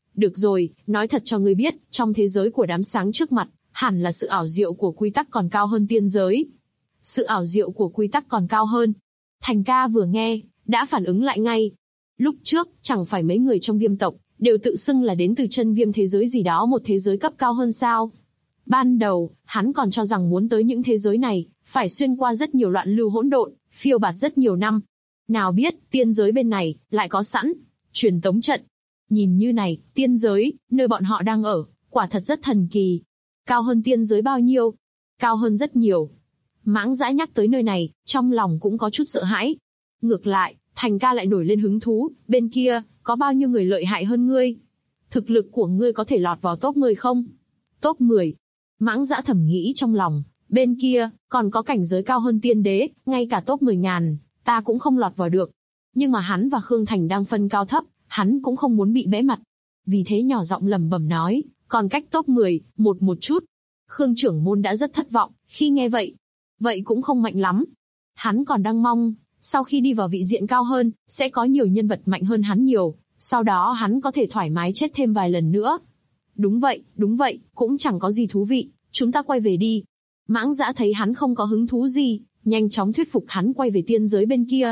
rồi, nói thật cho ngươi biết, trong thế giới của đám sáng trước mặt, hẳn là sự ảo diệu của quy tắc còn cao hơn tiên giới. Sự ảo diệu của quy tắc còn cao hơn. Thành ca vừa nghe, đã phản ứng lại ngay. Lúc trước, chẳng phải mấy người trong Viêm tộc, đều tự xưng là đến từ chân viêm thế giới gì đó, một thế giới cấp cao hơn sao? Ban đầu, hắn còn cho rằng muốn tới những thế giới này, phải xuyên qua rất nhiều loạn lưu hỗn độn, phiêu bạt rất nhiều năm. Nào biết, tiên giới bên này, lại có sẵn truyền tống trận. Nhìn như này, tiên giới, nơi bọn họ đang ở, quả thật rất thần kỳ. Cao hơn tiên giới bao nhiêu? Cao hơn rất nhiều. Mãng Dã nhắc tới nơi này, trong lòng cũng có chút sợ hãi. Ngược lại, Thành ca lại nổi lên hứng thú, bên kia, có bao nhiêu người lợi hại hơn ngươi? Thực lực của ngươi có thể lọt vào top 10 không? Top 10. Mãng Dã thầm nghĩ trong lòng, bên kia, còn có cảnh giới cao hơn tiên đế, ngay cả top 10.000, ta cũng không lọt vào được. Nhưng mà hắn và Khương Thành đang phân cao thấp, hắn cũng không muốn bị bẽ mặt. Vì thế nhỏ giọng lẩm bẩm nói, còn cách top 10, một chút. Khương trưởng môn đã rất thất vọng, khi nghe vậy. Vậy cũng không mạnh lắm. Hắn còn đang mong, sau khi đi vào vị diện cao hơn, sẽ có nhiều nhân vật mạnh hơn hắn nhiều, sau đó hắn có thể thoải mái chết thêm vài lần nữa. Đúng vậy, cũng chẳng có gì thú vị, chúng ta quay về đi. Mãng Dã thấy hắn không có hứng thú gì, nhanh chóng thuyết phục hắn quay về tiên giới bên kia.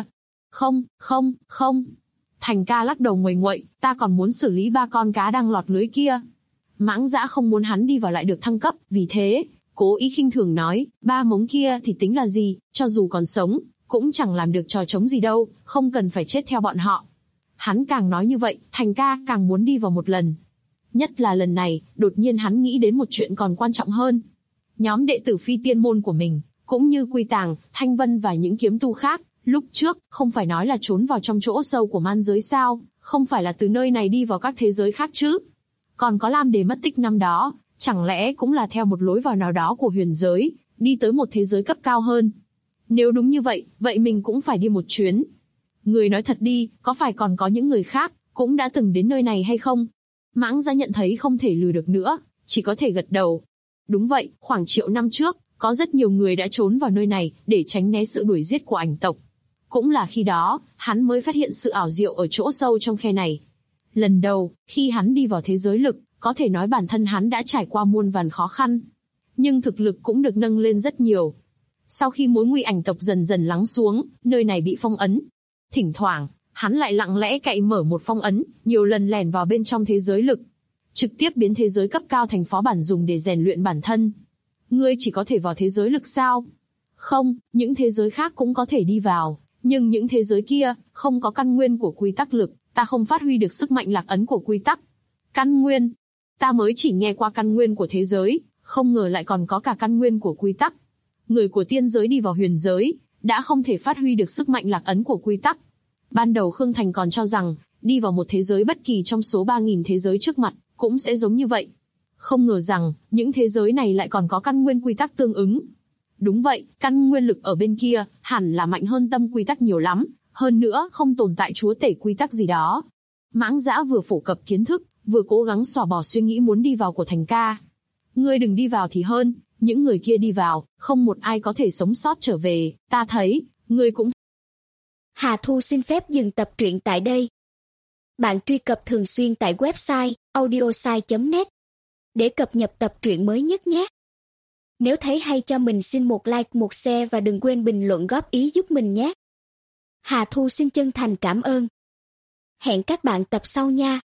Không. Thành ca lắc đầu nguầy nguậy, ta còn muốn xử lý 3 con cá đang lọt lưới kia. Mãng Dã không muốn hắn đi vào lại được thăng cấp, vì thế, cố ý khinh thường nói, 3 mống kia thì tính là gì, cho dù còn sống, cũng chẳng làm được trò trống gì đâu, không cần phải chết theo bọn họ. Hắn càng nói như vậy, Thành ca càng muốn đi vào một lần. Nhất là lần này, đột nhiên hắn nghĩ đến một chuyện còn quan trọng hơn. Nhóm đệ tử phi tiên môn của mình, cũng như Quy Tàng, Thanh Vân và những kiếm tu khác, lúc trước, không phải nói là trốn vào trong chỗ sâu của man giới sao, không phải là từ nơi này đi vào các thế giới khác chứ. Còn có Lam Đề mất tích năm đó, chẳng lẽ cũng là theo một lối vào nào đó của huyền giới, đi tới một thế giới cấp cao hơn. Nếu đúng như vậy, vậy mình cũng phải đi một chuyến. Người nói thật đi, có phải còn có những người khác, cũng đã từng đến nơi này hay không? Mãng Dã nhận thấy không thể lừa được nữa, chỉ có thể gật đầu. Đúng vậy, khoảng 1 triệu năm trước, có rất nhiều người đã trốn vào nơi này, để tránh né sự đuổi giết của ảnh tộc. Cũng là khi đó, hắn mới phát hiện sự ảo diệu ở chỗ sâu trong khe này. Lần đầu, khi hắn đi vào thế giới lực, có thể nói bản thân hắn đã trải qua muôn vàn khó khăn. Nhưng thực lực cũng được nâng lên rất nhiều. Sau khi mối nguy ảnh tộc dần dần lắng xuống, nơi này bị phong ấn. Thỉnh thoảng, hắn lại lặng lẽ cậy mở một phong ấn, nhiều lần lẻn vào bên trong thế giới lực. Trực tiếp biến thế giới cấp cao thành phó bản dùng để rèn luyện bản thân. Ngươi chỉ có thể vào thế giới lực sao? Không, những thế giới khác cũng có thể đi vào, nhưng những thế giới kia, không có căn nguyên của quy tắc lực, ta không phát huy được sức mạnh lạc ấn của quy tắc. Căn nguyên? Ta mới chỉ nghe qua căn nguyên của thế giới, không ngờ lại còn có cả căn nguyên của quy tắc. Người của tiên giới đi vào huyền giới, đã không thể phát huy được sức mạnh lạc ấn của quy tắc. Ban đầu Khương Thành còn cho rằng, đi vào một thế giới bất kỳ trong số 3.000 thế giới trước mặt, cũng sẽ giống như vậy. Không ngờ rằng, những thế giới này lại còn có căn nguyên quy tắc tương ứng. Đúng vậy, căn nguyên lực ở bên kia, hẳn là mạnh hơn tâm quy tắc nhiều lắm, hơn nữa không tồn tại chúa tể quy tắc gì đó. Mãng Dã vừa phổ cập kiến thức, vừa cố gắng xóa bỏ suy nghĩ muốn đi vào của Thành ca. Ngươi đừng đi vào thì hơn, những người kia đi vào, không một ai có thể sống sót trở về, ta thấy, Người cũng Hà Thu xin phép dừng tập truyện tại đây. Bạn truy cập thường xuyên tại website audiosai.net để cập nhật tập truyện mới nhất nhé. Nếu thấy hay cho mình xin một like, một share và đừng quên bình luận góp ý giúp mình nhé. Hà Thu xin chân thành cảm ơn. Hẹn các bạn tập sau nha.